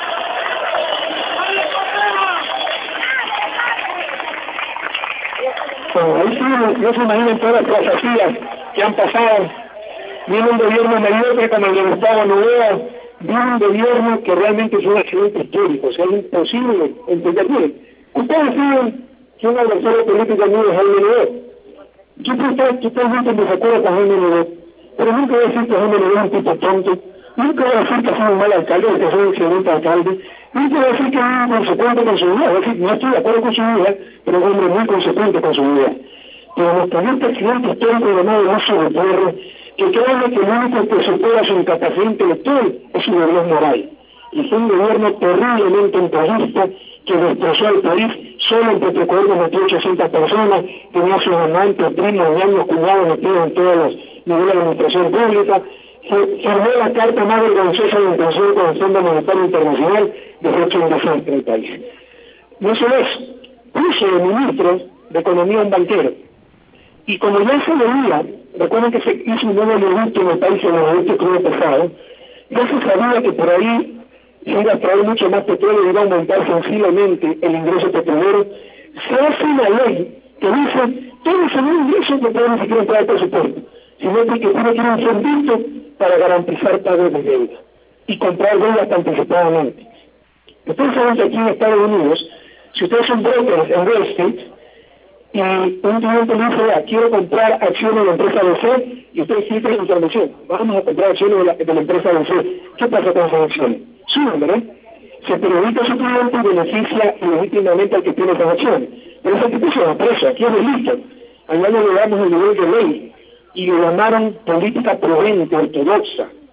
Bueno, ahí sí, no se imaginan todas las filosofías que han pasado. Viene un gobierno mediocre como el de Gustavo Noboa, viene un gobierno que realmente es un accidente histórico, o sea, es imposible entender bien. Ustedes saben que un adversario político mío es Jaime Noboa. Yo creo que ustedes nunca me recuerdo con Jaime Noboa, pero nunca voy a decir que Jaime Noboa es un tipo tonto, nunca voy a decir que es un mal alcalde, que es un excelente alcalde, nunca voy a decir que es un consecuente con su vida, es decir, no estoy de acuerdo con su vida, pero es un hombre muy consecuente con su vida. Pero nos tenía este accidente histórico llamado Lazo de Torre, que creo que el único que supera su incapacidad intelectual es su gobierno moral. Y fue un gobierno terriblemente integrista que destrozó al país. Solo en Petroecuador metió ochocientas personas, tenía sus amantes, primos, ñaños, cuñados metidos en todos los niveles de administración pública. Firmó la carta más vergonzosa de intención con el Fondo Monetario Internacional, de hecho un desastre del país. No solo eso, puso de ministro de Economía un banquero. Y como ya se veía, recuerden que se hizo un nuevo negocio en el país en el negocio crudo pesado, ya se sabía que por ahí se iba a traer mucho más petróleo y iba a aumentar sensiblemente el ingreso petrolero. Se hace una ley que dice, todo ese nuevo ingreso no puede ni siquiera entrar al presupuesto, sino que tiene que ir un fondito para garantizar pagos de deuda y comprar deuda anticipadamente. Ustedes saben que aquí en Estados Unidos, si ustedes son brokers en Wall Street, y un cliente le dice, ah, quiero comprar acciones de la empresa B C, y ustedes sienten la información, vamos a comprar acciones de la, de la empresa B C. ¿Qué pasa con esas acciones? Suben, ¿verdad? Se perjudica a su cliente y beneficia legítimamente al que tiene esas acciones. Pero ese tipo se va preso, aquí es delito. Allá le damos el nivel de ley, y le llamaron política prudente, ortodoxa.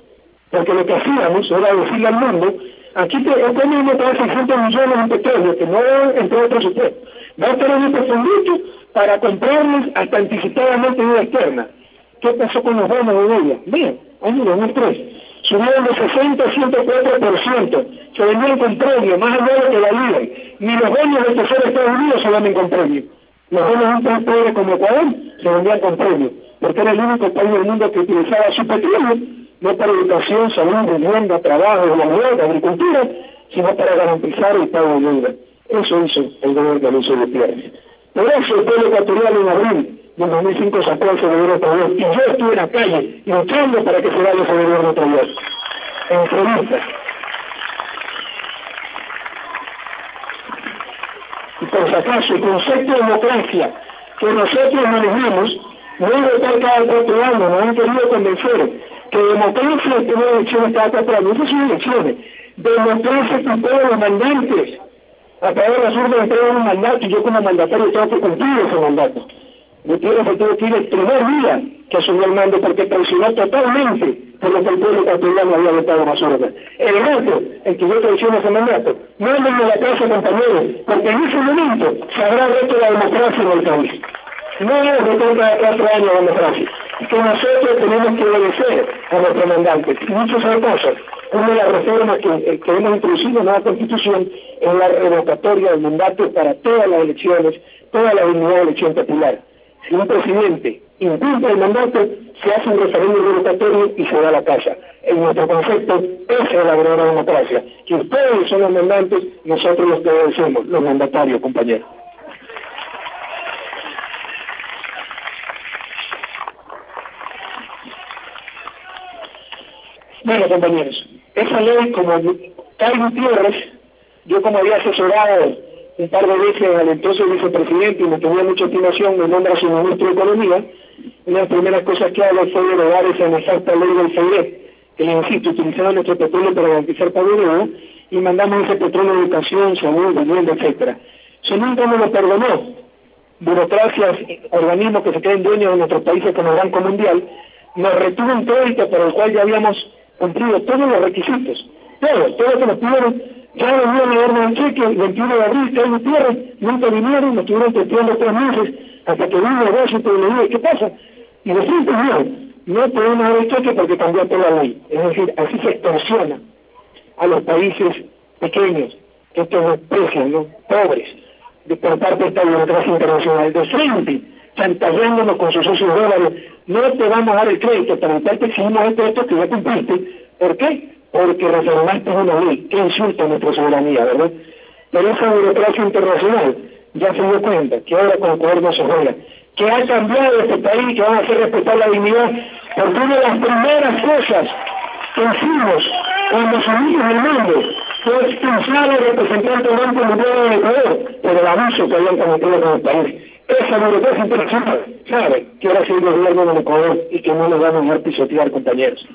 porque lo que hacíamos era decirle al mundo, aquí te, este mismo te da seiscientos millones en petróleo, que no entró el presupuesto, va a estar en este fondito para comprarnos hasta anticipadamente una externa. ¿Qué pasó con los bonos de deuda? Bien, año dos mil tres, subieron de sesenta a ciento cuatro por ciento, se vendían con premio, más allá de lo que valían, ni los bonos del Tesoro de Estados Unidos se venden con premio. Los bonos de un país pobre como Ecuador se vendían con premio, porque era el único país del mundo que utilizaba su petróleo, no para educación, salud, vivienda, trabajo, humanidad, agricultura, sino para garantizar el pago de deuda. Eso hizo el gobierno de Luis Gutiérrez. Por eso el pueblo ecuatoriano en abril del dos mil cinco sacó ese gobierno otra vez, y yo estuve en la calle luchando para que se vaya ese gobierno otra vez. En entrevistas. Y por si acaso, el concepto de democracia que nosotros manejamos no es votar cada cuatro años, nos han querido convencer que democracia es tener elecciones cada cuatro años. Esas son elecciones. Democracia es que todos los mandantes a través de las urnas entregan un mandato y yo como mandatario tengo que cumplir ese mandato. Gutiérrez tuvo que ir el primer día que asumió el mando porque traicionó totalmente por lo que el pueblo ecuatoriano había votado más órdenes. El rato en que yo traiciono ese mandato, mándenme a la casa, compañeros, porque en ese momento se habrá roto la democracia en el país. No es votar cada cuatro años la democracia, que nosotros tenemos que obedecer a nuestros mandantes. Y muchas otras cosas. Una de las reformas que, eh, que hemos introducido en la Constitución es la revocatoria del mandato para todas las elecciones, toda la dignidad de elección popular. Si un presidente incumple el mandato, se hace un referéndum revocatorio y se da a la casa. En nuestro concepto, esa es la verdadera democracia. Que ustedes son los mandantes, nosotros los que obedecemos, los mandatarios, compañeros. Bueno, compañeros, esa ley, como Carlos Gutiérrez, yo como había asesorado un par de veces al entonces vicepresidente y me tenía mucha estimación, me nombra su ministro de Economía, una de las primeras cosas que hago fue derogar esa nefasta ley del FEDER, que le insisto, utilizaba nuestro petróleo para garantizar pago de deuda, y mandamos ese petróleo a educación, salud, vivienda, etcétera. Eso nunca nos lo perdonó. Burocracias, organismos que se creen dueños de nuestros países como el Banco Mundial, nos retuvo un crédito por el cual ya habíamos cumplido todos los requisitos. Todos, todos que nos pidieron, ya venían a darnos el cheque el veintiuno de abril, que hay Gutiérrez, nunca vinieron, nos estuvieron testeando tres meses, hasta que vino el Washington y le dije, ¿qué pasa? Y de frente dijeron, no podemos dar el cheque porque cambió toda la ley. Es decir, así se extorsiona a los países pequeños, que estos nos desprecian, ¿no? Pobres, de por parte de esta burocracia internacional, de frente, chantajeándonos con sus socios dólares, no te vamos a dar el crédito, para el tal te exigimos esto, esto que ya cumpliste. ¿Por qué? Porque reformaste una ley. Qué insulto a nuestra soberanía, ¿verdad? Pero esa burocracia internacional ya se dio cuenta que ahora con el poder no se juega, que ha cambiado este país, que van a hacer respetar la dignidad, porque una de las primeras cosas que hicimos cuando salimos del mundo fue expulsar al representante del Banco Mundial en Ecuador por el abuso que habían cometido con el país. Esa burocracia internacional sabe que ahora sí el gobierno del Ecuador y que no nos van a dejar pisotear, compañeros.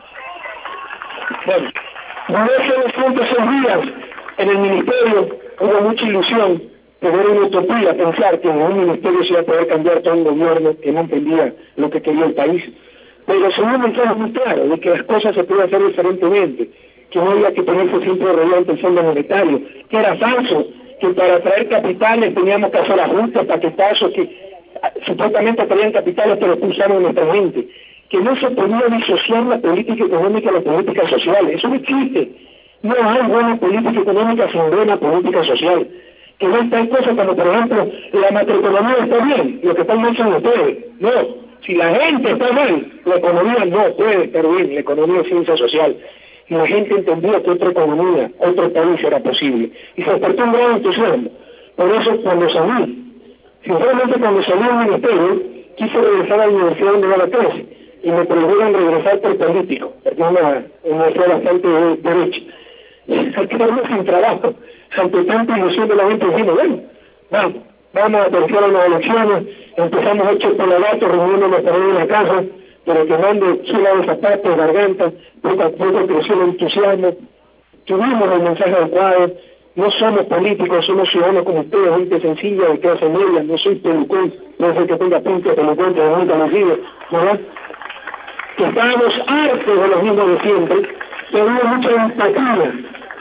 Bueno, desde los ciento seis días en el ministerio hubo mucha ilusión, pero era una utopía pensar que en un ministerio se iba a poder cambiar todo un gobierno que no entendía lo que quería el país. Pero se dio un mensaje muy claro de que las cosas se pueden hacer diferentemente, que no había que ponerse siempre relevante el Fondo Monetario, que era falso, que para traer capitales teníamos que hacer ajustes, paquetazos, que supuestamente traían capitales pero expulsaron a nuestra gente, que no se podía disociar la política económica de la política social. Eso no existe. No hay buena política económica sin buena política social. Que no hay tal cosa como, por ejemplo, la macroeconomía está bien, lo que está mal son ustedes. No, si la gente está mal, la economía no puede estar bien, la economía es ciencia social. Y la gente entendió que otra economía, otro país era posible. Y se despertó un gran entusiasmo. Por eso, cuando salí, sinceramente cuando salí del ministerio, quise regresar a la universidad donde iba a la clase, y me prohibieron regresar por político, porque es una universidad bastante de derecha. Hay que darme sin trabajo, ante tanta ilusión de la gente, dijimos, bueno, vamos, vamos a terciar las elecciones, empezamos hechos por la lata, reuniéndonos para ir a la casa, pero quemando suela de zapatos, garganta, poco a poco creció el entusiasmo, tuvimos el mensaje adecuado, no somos políticos, somos ciudadanos como ustedes, gente sencilla, de clase media, no soy pelucón, no sé que tenga pinta de pelucón, pero nunca lo digo, ¿verdad? Que estábamos hartos de los mismos de siempre, que había mucha empatía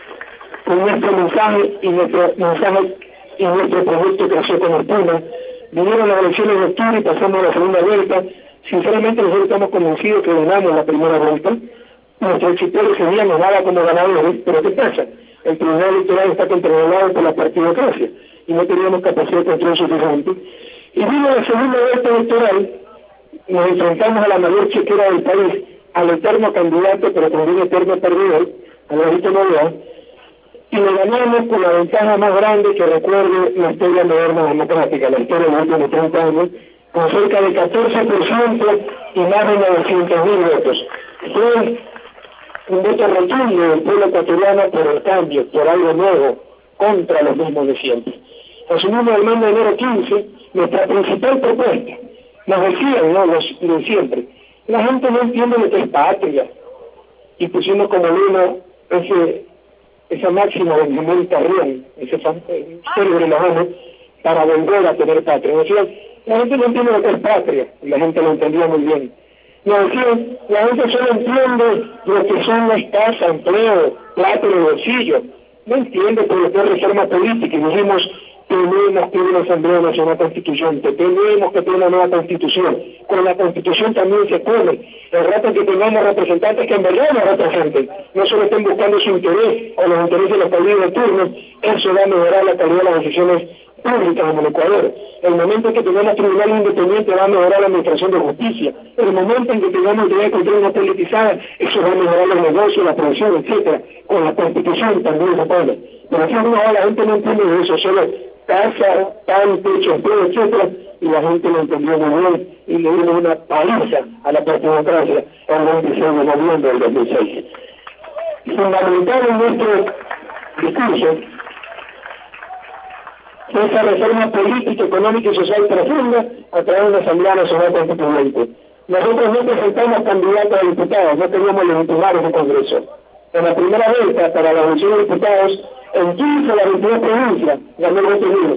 con nuestro mensaje y nuestro mensaje y nuestro proyecto creció con el Puma. Vinieron las elecciones de octubre y pasamos a la segunda vuelta. Sinceramente nosotros estamos convencidos que ganamos la primera vuelta. Nuestro exitorio sería nos daba como ganadores, pero ¿qué pasa? El tribunal electoral está controlado por la partidocracia y no teníamos capacidad de control suficiente. Y vino la segunda vuelta electoral, nos enfrentamos a la mayor chequera del país, al eterno candidato, pero también eterno perdedor, a la Vito Novedad, y le ganamos con la ventaja más grande que recuerde la historia moderna democrática, la historia de los últimos treinta años, con cerca del catorce por ciento y más de novecientos mil votos. Fue un voto rotundo del pueblo ecuatoriano por el cambio, por algo nuevo, contra los mismos de siempre. Asumimos el mando de enero quince, nuestra principal propuesta, nos decían, ¿no?, los de siempre, la gente no entiende lo que es patria, y pusimos como lema ese, esa máxima de Benjamín Carrión, ese célebre llamado, para volver a tener patria. Decían, la gente no entiende lo que es patria, y la gente lo entendía muy bien. Nos decían, la gente solo entiende lo que son las casas, empleo, plata en el bolsillo, no entiende por lo que es reforma política, y dijimos, tenemos que ir a una Asamblea Nacional Constituyente, tenemos que tener una nueva Constitución, con la Constitución también se come, el rato que tengamos representantes que en verdad nos representen, no solo estén buscando su interés o los intereses de los partidos de turno, eso va a mejorar la calidad de las decisiones públicas en el Ecuador. El momento en que tengamos tribunal independiente va a mejorar la administración de justicia, el momento en que tengamos autoridad de control no politizada, eso va a mejorar los negocios, la producción, etcétera. Con la Constitución también se puede. Pero así no, la gente no entiende eso, solo casa, pan, techo, empleo, etcétera, y la gente lo entendió muy bien y le dimos una paliza a la partidocracia el veintiséis de noviembre del dos mil seis. Fundamental en nuestro discurso fue esa reforma política, económica y social profunda a través de la Asamblea Nacional Constituyente. Nosotros no presentamos candidatos a diputados, no teníamos legitimados de Congreso. En la primera vuelta para la elección de diputados, en quince de las veintidós provincias ganó el voto libre.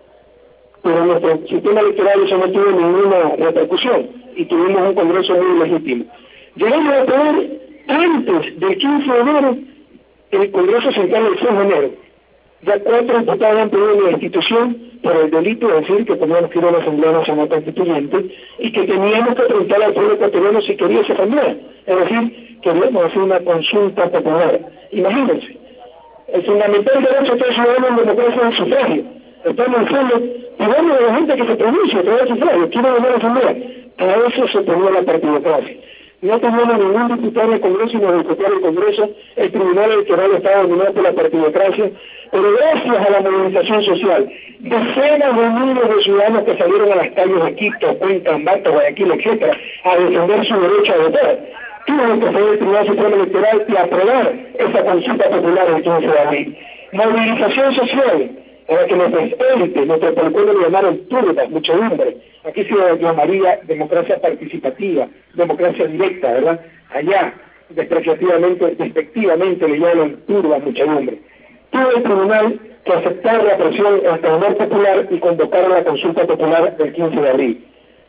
Pero en nuestro sistema electoral eso no tuvo ninguna repercusión y tuvimos un Congreso muy legítimo. Llegamos a tener antes del quince de enero el Congreso Central el seis de enero. Ya cuatro diputados han pedido la destitución por el delito de decir que teníamos que ir a la Asamblea Nacional Constituyente y que teníamos que preguntar al pueblo ecuatoriano si quería esa asamblea. Es decir, queríamos hacer una consulta popular. Imagínense, el fundamental derecho de todo ciudadano en democracia es el sufragio. Estamos diciendo, pidamos a la gente que se pronuncie a través del sufragio, quiere ganar la asamblea. A eso se ponía la partidocracia. No teníamos ningún diputado en el Congreso y nos discutía el Congreso, el Tribunal Electoral estaba dominado por la partidocracia, pero gracias a la movilización social, decenas de miles de ciudadanos que salieron a las calles de Quito, Cuenca, Ambato, Guayaquil, etcétera, a defender su derecho a votar, tuvo que salir el Tribunal Supremo Electoral y aprobar esa consulta popular el quince de abril. Movilización social, para que nuestro ente, nuestro pueblo lo llamaron turbas, muchedumbre. Aquí se llamaría democracia participativa, democracia directa, ¿verdad? Allá, despreciativamente, despectivamente le llaman turbas, muchedumbre. Tuvo el tribunal que aceptar la presión al Tribunal Popular y convocar a la consulta popular del quince de abril.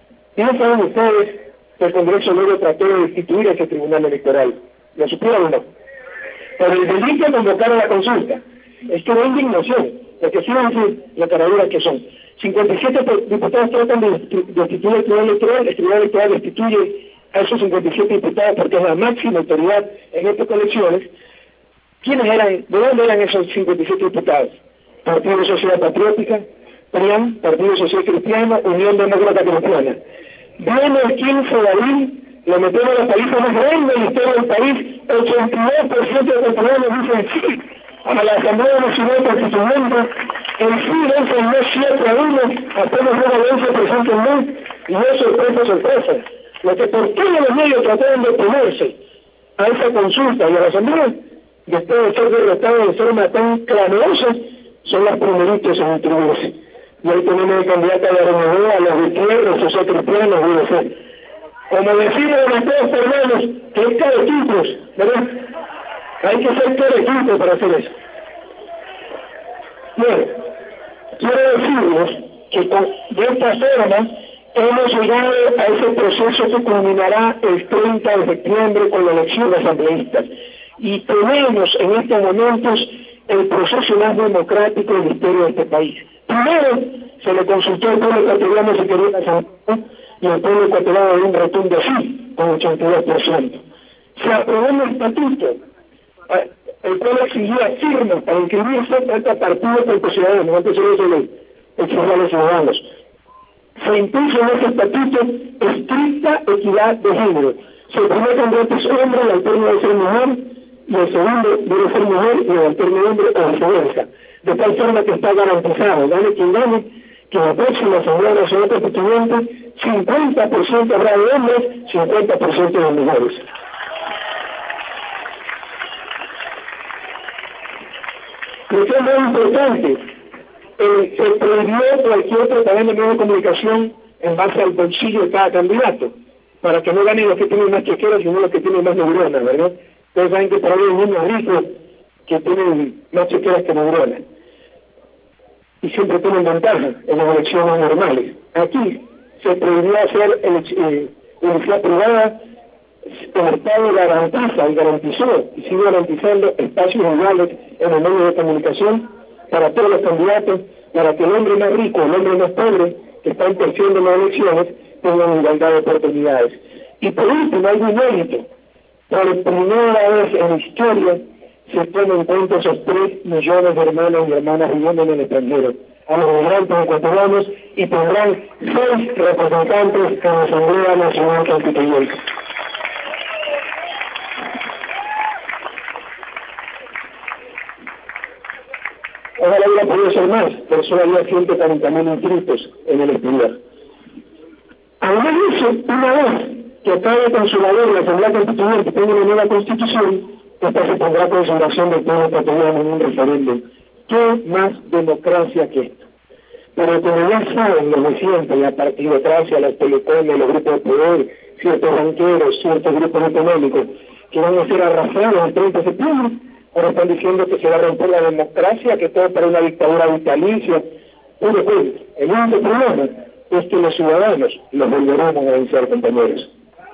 Y no saben ustedes que el Congreso luego trató de destituir a ese tribunal electoral. ¿Lo supieron o no? Por el delito de convocar a la consulta. Es que no hay indignación, porque fíjense la caradura que son. cincuenta y siete diputados tratan de destituir el tribunal electoral, el tribunal electoral destituye a esos cincuenta y siete diputados porque es la máxima autoridad en estas elecciones. ¿Quiénes eran, de dónde eran esos cincuenta y siete diputados? Partido de Sociedad Patriótica, P R I A M, Partido Social Cristiano, Unión Demócrata Cristiana. Viene el quince de abril, lo metemos a la paliza más grande de la historia del país, ochenta y dos por ciento de los ecuatorianos dicen sí a la Asamblea Nacional Constituyente, el sí vence no siete a uno, apenas una vence presente en ley, y no sorpresa, sorpresa. Lo que por todos los medios trataron de oponerse a esa consulta y a la Asamblea, después de ser derrotados de forma tan clamorosa, son las primeritas en introducirse. Y ahí tenemos el candidato a la Renovó, a los Gutiérrez, Social Cristiano, U D C. Como decimos en los todos hermanos, que hay cada equipos, ¿verdad? Hay que ser cada equipo para hacer eso. Bueno, quiero decirles que con, de esta forma hemos llegado a ese proceso que culminará el treinta de septiembre con la elección de asambleístas. y tenemos en estos momentos el proceso más democrático de la historia de este país. Primero, se le consultó al pueblo ecuatoriano si quería la asamblea, y el pueblo ecuatoriano dio un rotundo sí, con ochenta y dos por ciento. Se aprobó un estatuto, el cual exigía firmas para inscribirse a partidos por ciudadanos, antes se le exigía a los ciudadanos. Se impuso en ese estatuto estricta equidad de género. Si el primer candidato es hombre, el alterno debe ser mujer, y el segundo debe ser mujer y el alterno hombre o viceversa. De tal forma que está garantizado, gane quien gane, que en la próxima Asamblea Nacional Constituyente cincuenta por ciento habrá de hombres, cincuenta por ciento de mujeres. Lo que es muy importante, eh, se prohibió cualquier propaganda de medio de comunicación en base al bolsillo de cada candidato, para que no ganen los que tienen más chequeras, sino los que tienen más neuronas, ¿verdad? Ustedes saben que por ahí hay niños ricos que tienen más chequeras que neuronas, y siempre tienen ventaja en las elecciones normales. Aquí se prohibió hacer eh, universidad privada. El Estado garantiza y garantizó y sigue garantizando espacios iguales en los medios de comunicación para todos los candidatos, para que el hombre más rico, el hombre más pobre, que está ejerciendo las elecciones, tengan igualdad de oportunidades. Y por último, hay un mérito. Por primera vez en la historia se toman en cuenta esos tres millones de hermanos y hermanas viviendo en el extranjero, a los migrantes ecuatorianos, y pondrán seis representantes en la Asamblea Nacional Constituyente. Ojalá hubiera podido ser más, pero solo había ciento cuarenta mil inscritos en el exterior. Además de eso, una vez que acabe con su labor la Asamblea Constituyente tenga una nueva constitución, esta se pondrá a consideración del pueblo ecuatoriano en un referéndum. ¿Qué más democracia que esto? Pero como ya saben los de siempre, la partidocracia, las telecomes, los grupos de poder, ciertos banqueros, ciertos grupos económicos, que van a ser arrasados el treinta de septiembre, ahora están diciendo que se va a romper la democracia, que todo para una dictadura vitalicia. Pero pues, el único problema es que los ciudadanos los volveremos a vencer, compañeros.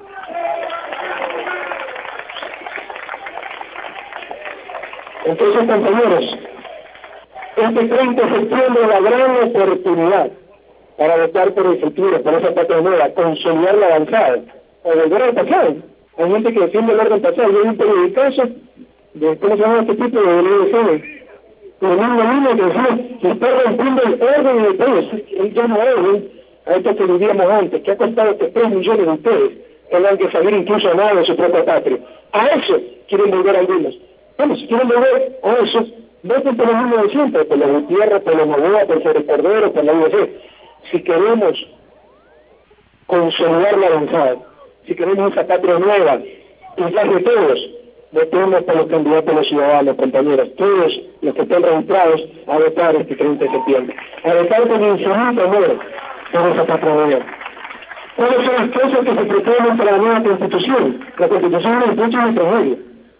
Entonces, compañeros, este treinta de septiembre es la gran oportunidad para votar por el futuro, por esa patria nueva, consolidar la avanzada, o volver al pasado. Hay gente que defiende el orden pasado. Yo vi un periodicazo de, ¿cómo se llama este tipo de L D C? Pero no lo mismo que decía, que está rompiendo el orden en el país. Él ya no orden a esto que vivíamos antes, que ha costado que tres millones de ustedes tengan que salir incluso a nada de su propia patria. A eso quieren volver algunos. Bueno, si quieren volver a eso, voten por lo mismo de siempre, por la Gutiérrez, por los Novoa, por Félix Cordero, por la U D C. Si queremos consolidar la avanzada, si queremos esa patria nueva, y ya de todos, votemos por los candidatos de los ciudadanos, compañeros, todos los que estén registrados a votar este treinta de septiembre, a votar con infinito amor por esa patria nueva. ¿Cuáles son las cosas que se proponen para la nueva Constitución? La Constitución es el derecho al extranjero.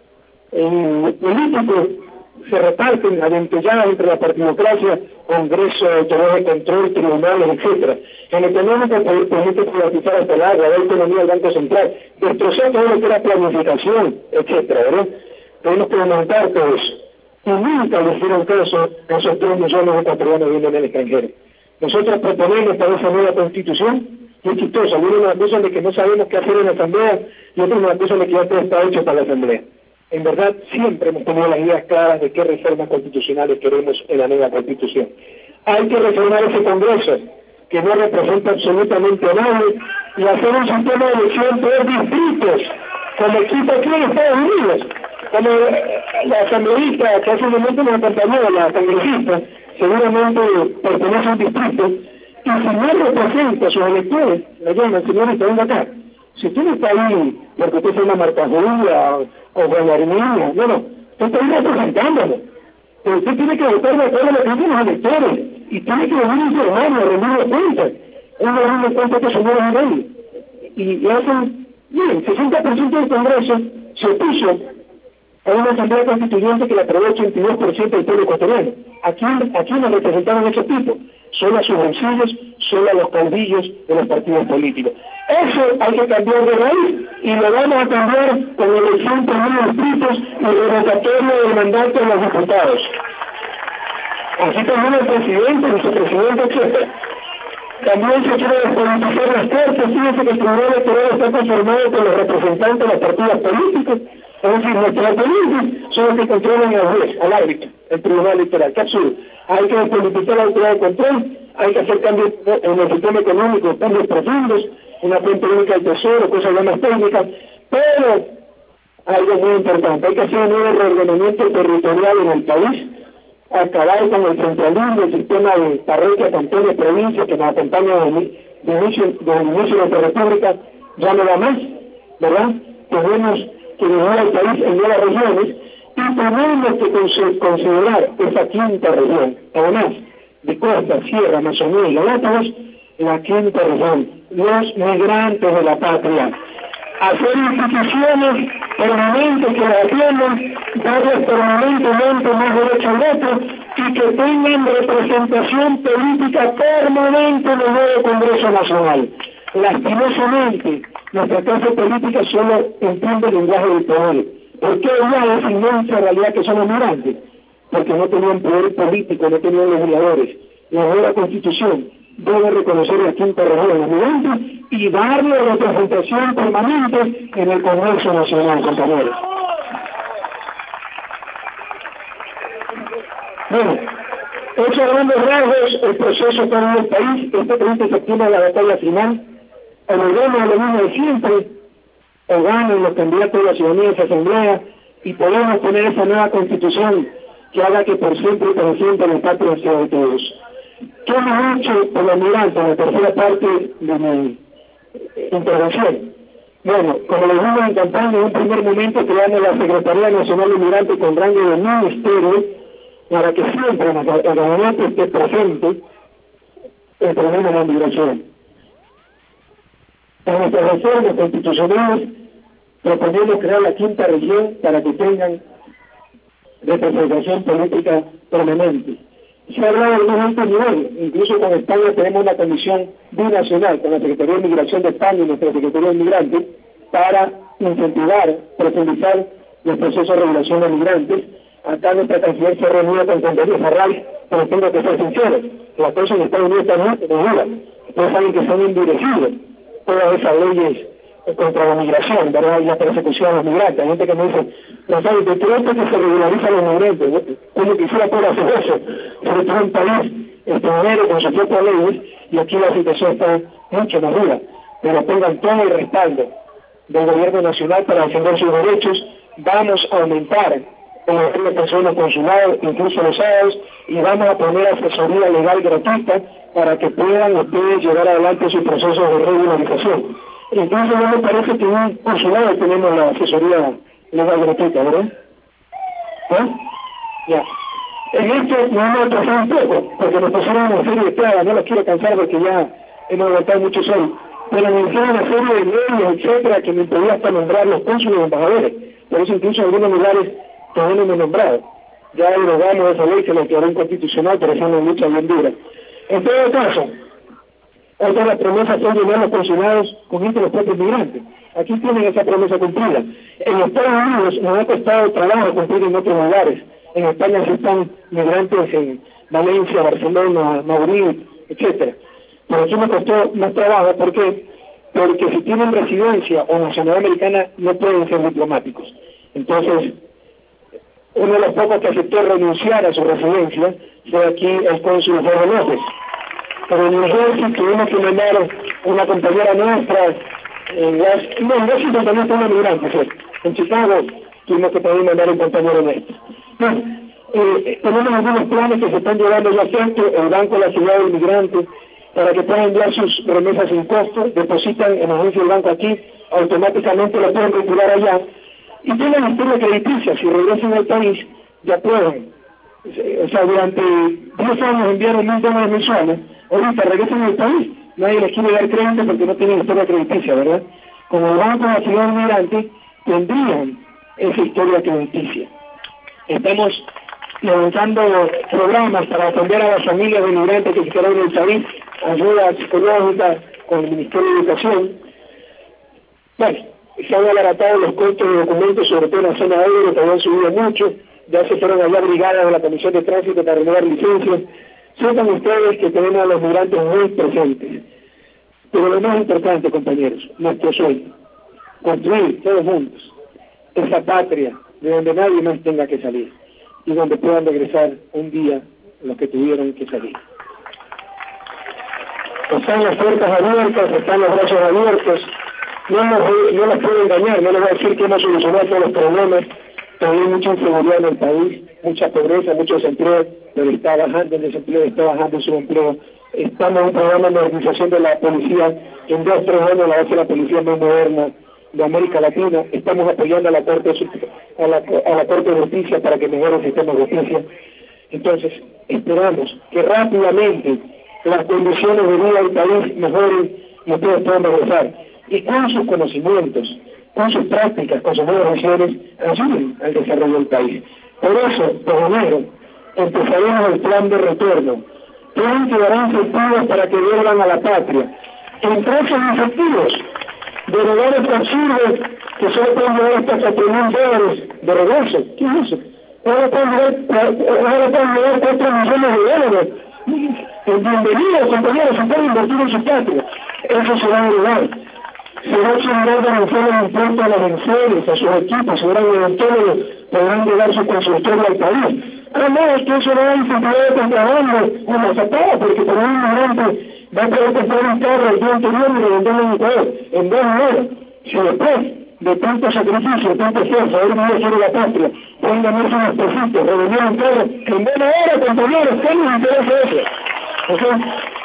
En político se reparten adentelladas entre la partidocracia, Congreso, autoridades de control, tribunales, etcétera. En económico permite privatizar hasta el agua, la autonomía del Banco Central, destrozar todo lo que era planificación, etcétera, ¿verdad? Tenemos que aumentar todo eso. Y nunca le hicieron caso a esos tres millones de ecuatorianos viviendo en el extranjero. Nosotros proponemos para esa nueva Constitución, y es chistoso, algunos nos acusan de que no sabemos qué hacer en la Asamblea, y otros nos acusan de que ya todo está hecho para la Asamblea. En verdad, siempre hemos tenido las ideas claras de qué reformas constitucionales queremos en la nueva Constitución. Hay que reformar ese Congreso, que no representa absolutamente a nadie, y hacer un sistema de elección por distritos, como existe aquí en Estados Unidos, como la asambleísta que hace un momento nos acompañó, la congresista, seguramente pertenece a un distrito, y si no representa a sus electores, la llaman, señorita, venga acá. Si usted no está ahí porque usted es una Marcajulia o Juan Arminio, no, no, usted está ahí representándolo. Pero usted tiene que votar de acuerdo a lo que dicen los electores y tiene que venir a informarlo, a rendirle cuentas. Uno rinde cuenta que su nuevo es rey. Y, y hacen, miren, sesenta por ciento del Congreso se opuso a una Asamblea Constituyente que la aprobó ochenta y dos por ciento del pueblo ecuatoriano. ¿A quién, a quién nos representaron esos tipos? Solo a sus bolsillos, solo a los caudillos de los partidos políticos. Eso hay que cambiar de raíz y lo vamos a cambiar con elección por nuevos distritos y revocatoria del mandato de los diputados. Así también el presidente, el vicepresidente, etcétera. También se quiere despolitizar las cortes. Fíjense que el Tribunal Electoral está conformado por los representantes de los partidos políticos, es decir, nuestros oponentes son los que controlan al juez, al árbitro, el Tribunal Electoral. ¡Qué absurdo! Hay que despolitizar la autoridad de control, hay que hacer cambios en el sistema económico, cambios profundos, una fuente única del tesoro, cosas ya más técnicas, pero algo muy importante, hay que hacer un nuevo reordenamiento territorial en el país, acabar con el centralismo, el sistema de parroquia, cantones, provincias que nos acompaña desde el inicio, desde el inicio de nuestra república, ya no va más, ¿verdad? Tenemos que dividir el país en nuevas regiones y tenemos que considerar esa quinta región, además de Costa, Sierra, Amazonía y Galápagos, la quinta región, los migrantes de la patria. Hacer instituciones permanentes que la atiendan, darles permanentemente más derecho al voto y que tengan representación política permanente en el nuevo Congreso Nacional. Lastimosamente, nuestra clase política solo entiende el lenguaje del poder. ¿Por qué ella es inmensa realidad que somos migrantes? Porque no tenían poder político, no tenían legisladores. La nueva Constitución debe reconocer la quinta región de los migrantes y darle representación permanente en el Congreso Nacional, compañeros. Bueno, hecho a grandes rasgos, el proceso está en el país. Este treinta de septiembre la batalla final. El gobierno de lo mismo de siempre, o ganen los candidatos de la ciudadanía de esa asamblea y podemos poner esa nueva constitución que haga que por siempre y para siempre la patria sea de todos. ¿Qué hemos hecho por los migrantes en la tercera parte de mi intervención? Bueno, como lo vimos en campaña, en un primer momento creamos la Secretaría Nacional de Migrantes con rango de ministerio para que siempre el gobernante esté presente el problema de la migración. En nuestras reformas constitucionales proponemos crear la quinta región para que tengan representación política permanente. Se ha hablado de un alto nivel, incluso con España tenemos una comisión binacional con la Secretaría de Migración de España y nuestra Secretaría de Migrantes para incentivar, profundizar los procesos de regulación de migrantes. Acá nuestra canciller se reunió con Condoleezza Ferrari, pero tengo que ser sincero, la cosa en Estados Unidos está muy dura. Ustedes saben que se han endurecido todas esas leyes contra la migración, ¿verdad? Y la persecución a los migrantes. Hay gente que me dice, no sabes, ¿de qué es que se regulariza los migrantes? Como quisiera poder hacer eso, sobre todo en un país extranjero con sus propias leyes, y aquí la situación está mucho más dura. Pero tengan todo el respaldo del gobierno nacional para defender sus derechos. Vamos a aumentar el número de personas consulados, incluso los sábados, y vamos a poner asesoría legal gratuita para que puedan ustedes llevar adelante sus procesos de regularización. Incluso no me parece que en un consulado tenemos la asesoría legal gratuita, ¿verdad? ¿Eh? Ya. En esto nos vamos a atrasar un poco, porque nos pasaron una serie de plagas, no los quiero cansar porque ya hemos aguantado mucho sol, pero nos hicieron una serie de leyes, etcétera, que me impedía hasta nombrar los cónsules y embajadores. Por eso incluso en algunos lugares todavía no me he nombrado. Ya derogamos esa ley, se la declaró inconstitucional, pero es una lucha bien dura. En todo caso, otra de las promesas son llenar los consulados con gente de los propios migrantes. Aquí tienen esa promesa cumplida. En Estados Unidos nos ha costado trabajo cumplir en otros lugares. En España sí están migrantes en Valencia, Barcelona, Madrid, etcétera. Pero aquí me costó más trabajo. ¿Por qué? Porque si tienen residencia o nacionalidad americana no pueden ser diplomáticos. Entonces, uno de los pocos que aceptó renunciar a su residencia fue aquí el cónsul Jorge López. Pero en New Jersey tuvimos que mandar una compañera nuestra, en Washington, no, en Washington también está una migrante, ¿sí? En Chicago tuvimos que también mandar un compañero nuestro. Bueno, eh, tenemos algunos planes que se están llevando ya a efecto, el Banco de la Ciudad del Migrante, para que puedan enviar sus remesas sin costo, depositan en la agencia del banco aquí, automáticamente lo pueden retirar allá, y tienen historia crediticia, si regresan al país, ya pueden. O sea, durante diez años enviaron mil dólares mensuales, ahorita regresan al país, nadie les quiere dar crédito porque no tienen historia crediticia, ¿verdad? Con el Banco de la Ciudad del Migrante tendrían esa historia crediticia. Estamos levantando programas para atender a las familias de migrantes que se quedaron en el país, ayuda psicológica con el Ministerio de Educación, Bueno, se han abaratado los costos de documentos, sobre todo en la zona euro, que habían subido mucho. Ya se fueron allá brigadas de la Comisión de Tránsito para renovar licencias. Sepan ustedes que tenemos a los migrantes muy presentes. Pero lo más importante, compañeros, nuestro sueño, construir todos juntos esa patria de donde nadie más tenga que salir y donde puedan regresar un día los que tuvieron que salir. Están las puertas abiertas, están los brazos abiertos, no nos, no nos puedo engañar, no les voy a decir que hemos solucionado todos los problemas. Todavía hay mucha inseguridad en el país, mucha pobreza, mucho desempleo, pero está bajando el desempleo, está bajando el subempleo. Estamos en un programa de modernización de la policía, en dos o tres años la va a ser la policía más moderna de América Latina. Estamos apoyando a la Corte, a la, a la Corte de Justicia para que mejore el sistema de justicia. Entonces, esperamos que rápidamente las condiciones de vida del país mejoren y ustedes puedan regresar. Y con sus conocimientos, con sus prácticas, con sus nuevas visiones, ayuden al desarrollo del país. Por eso, por enero, empezaremos el plan de retorno. Plan que dará incentivos para que vuelvan a la patria. Entre esos incentivos, derogar el absurdo que solo pueden llevar hasta cuatro mil dólares de regreso. ¿Qué es eso? Ahora pueden llevar cuatro millones de dólares. Bienvenidos, compañeros, se pueden invertir en su patria. Eso se va a derogar. Se va a asegurar de anunciar el impuesto a las pensiones, a sus equipos, se verán eventuales, podrán llevar su consultorio al país. Ah, no, es que eso no va a incentivar de contrabando, no lo aceptaba, porque por un inmigrante va a poder comprar un carro el día anterior y revenderlo en Ecuador, en dos horas. Si después de tanto sacrificio, de tanto esfuerzo, haber vivido sobre la patria, pueden ganarse unos pesitos, revender un carro, en buena hora, compañeros, ¿qué les interesa eso? O sea,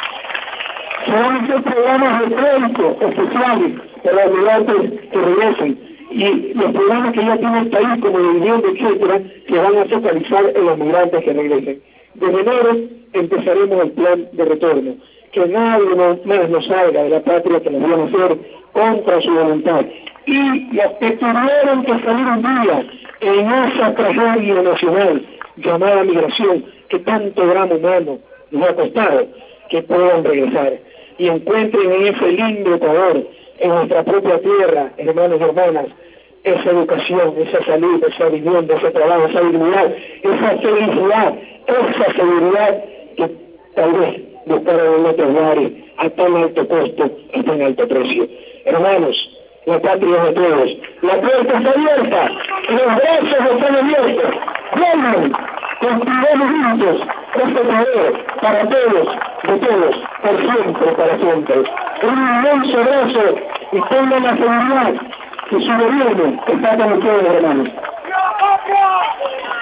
se van a hacer programas de crédito especiales para los migrantes que regresen, y los programas que ya tiene el país como de vivienda, etcétera, que van a focalizar en los migrantes que regresen. Desde enero empezaremos el plan de retorno, que nadie más nos salga de la patria que nos van a hacer contra su voluntad. Y los que tuvieron que salir un día en esa tragedia nacional llamada migración, que tanto drama humano nos ha costado, que puedan regresar y encuentren en ese lindo Ecuador, en nuestra propia tierra, hermanos y hermanas, esa educación, esa salud, esa vivienda, ese trabajo, esa dignidad, esa felicidad, esa seguridad que tal vez buscaron en otros lugares a tan alto costo y tan alto precio. Hermanos, la patria es de todos, la puerta está abierta, los brazos están abiertos, vengan, construyamos juntos este poder para todos, de todos, por siempre, para siempre. Un inmenso abrazo y tengan la seguridad que su gobierno está con ustedes, hermanos.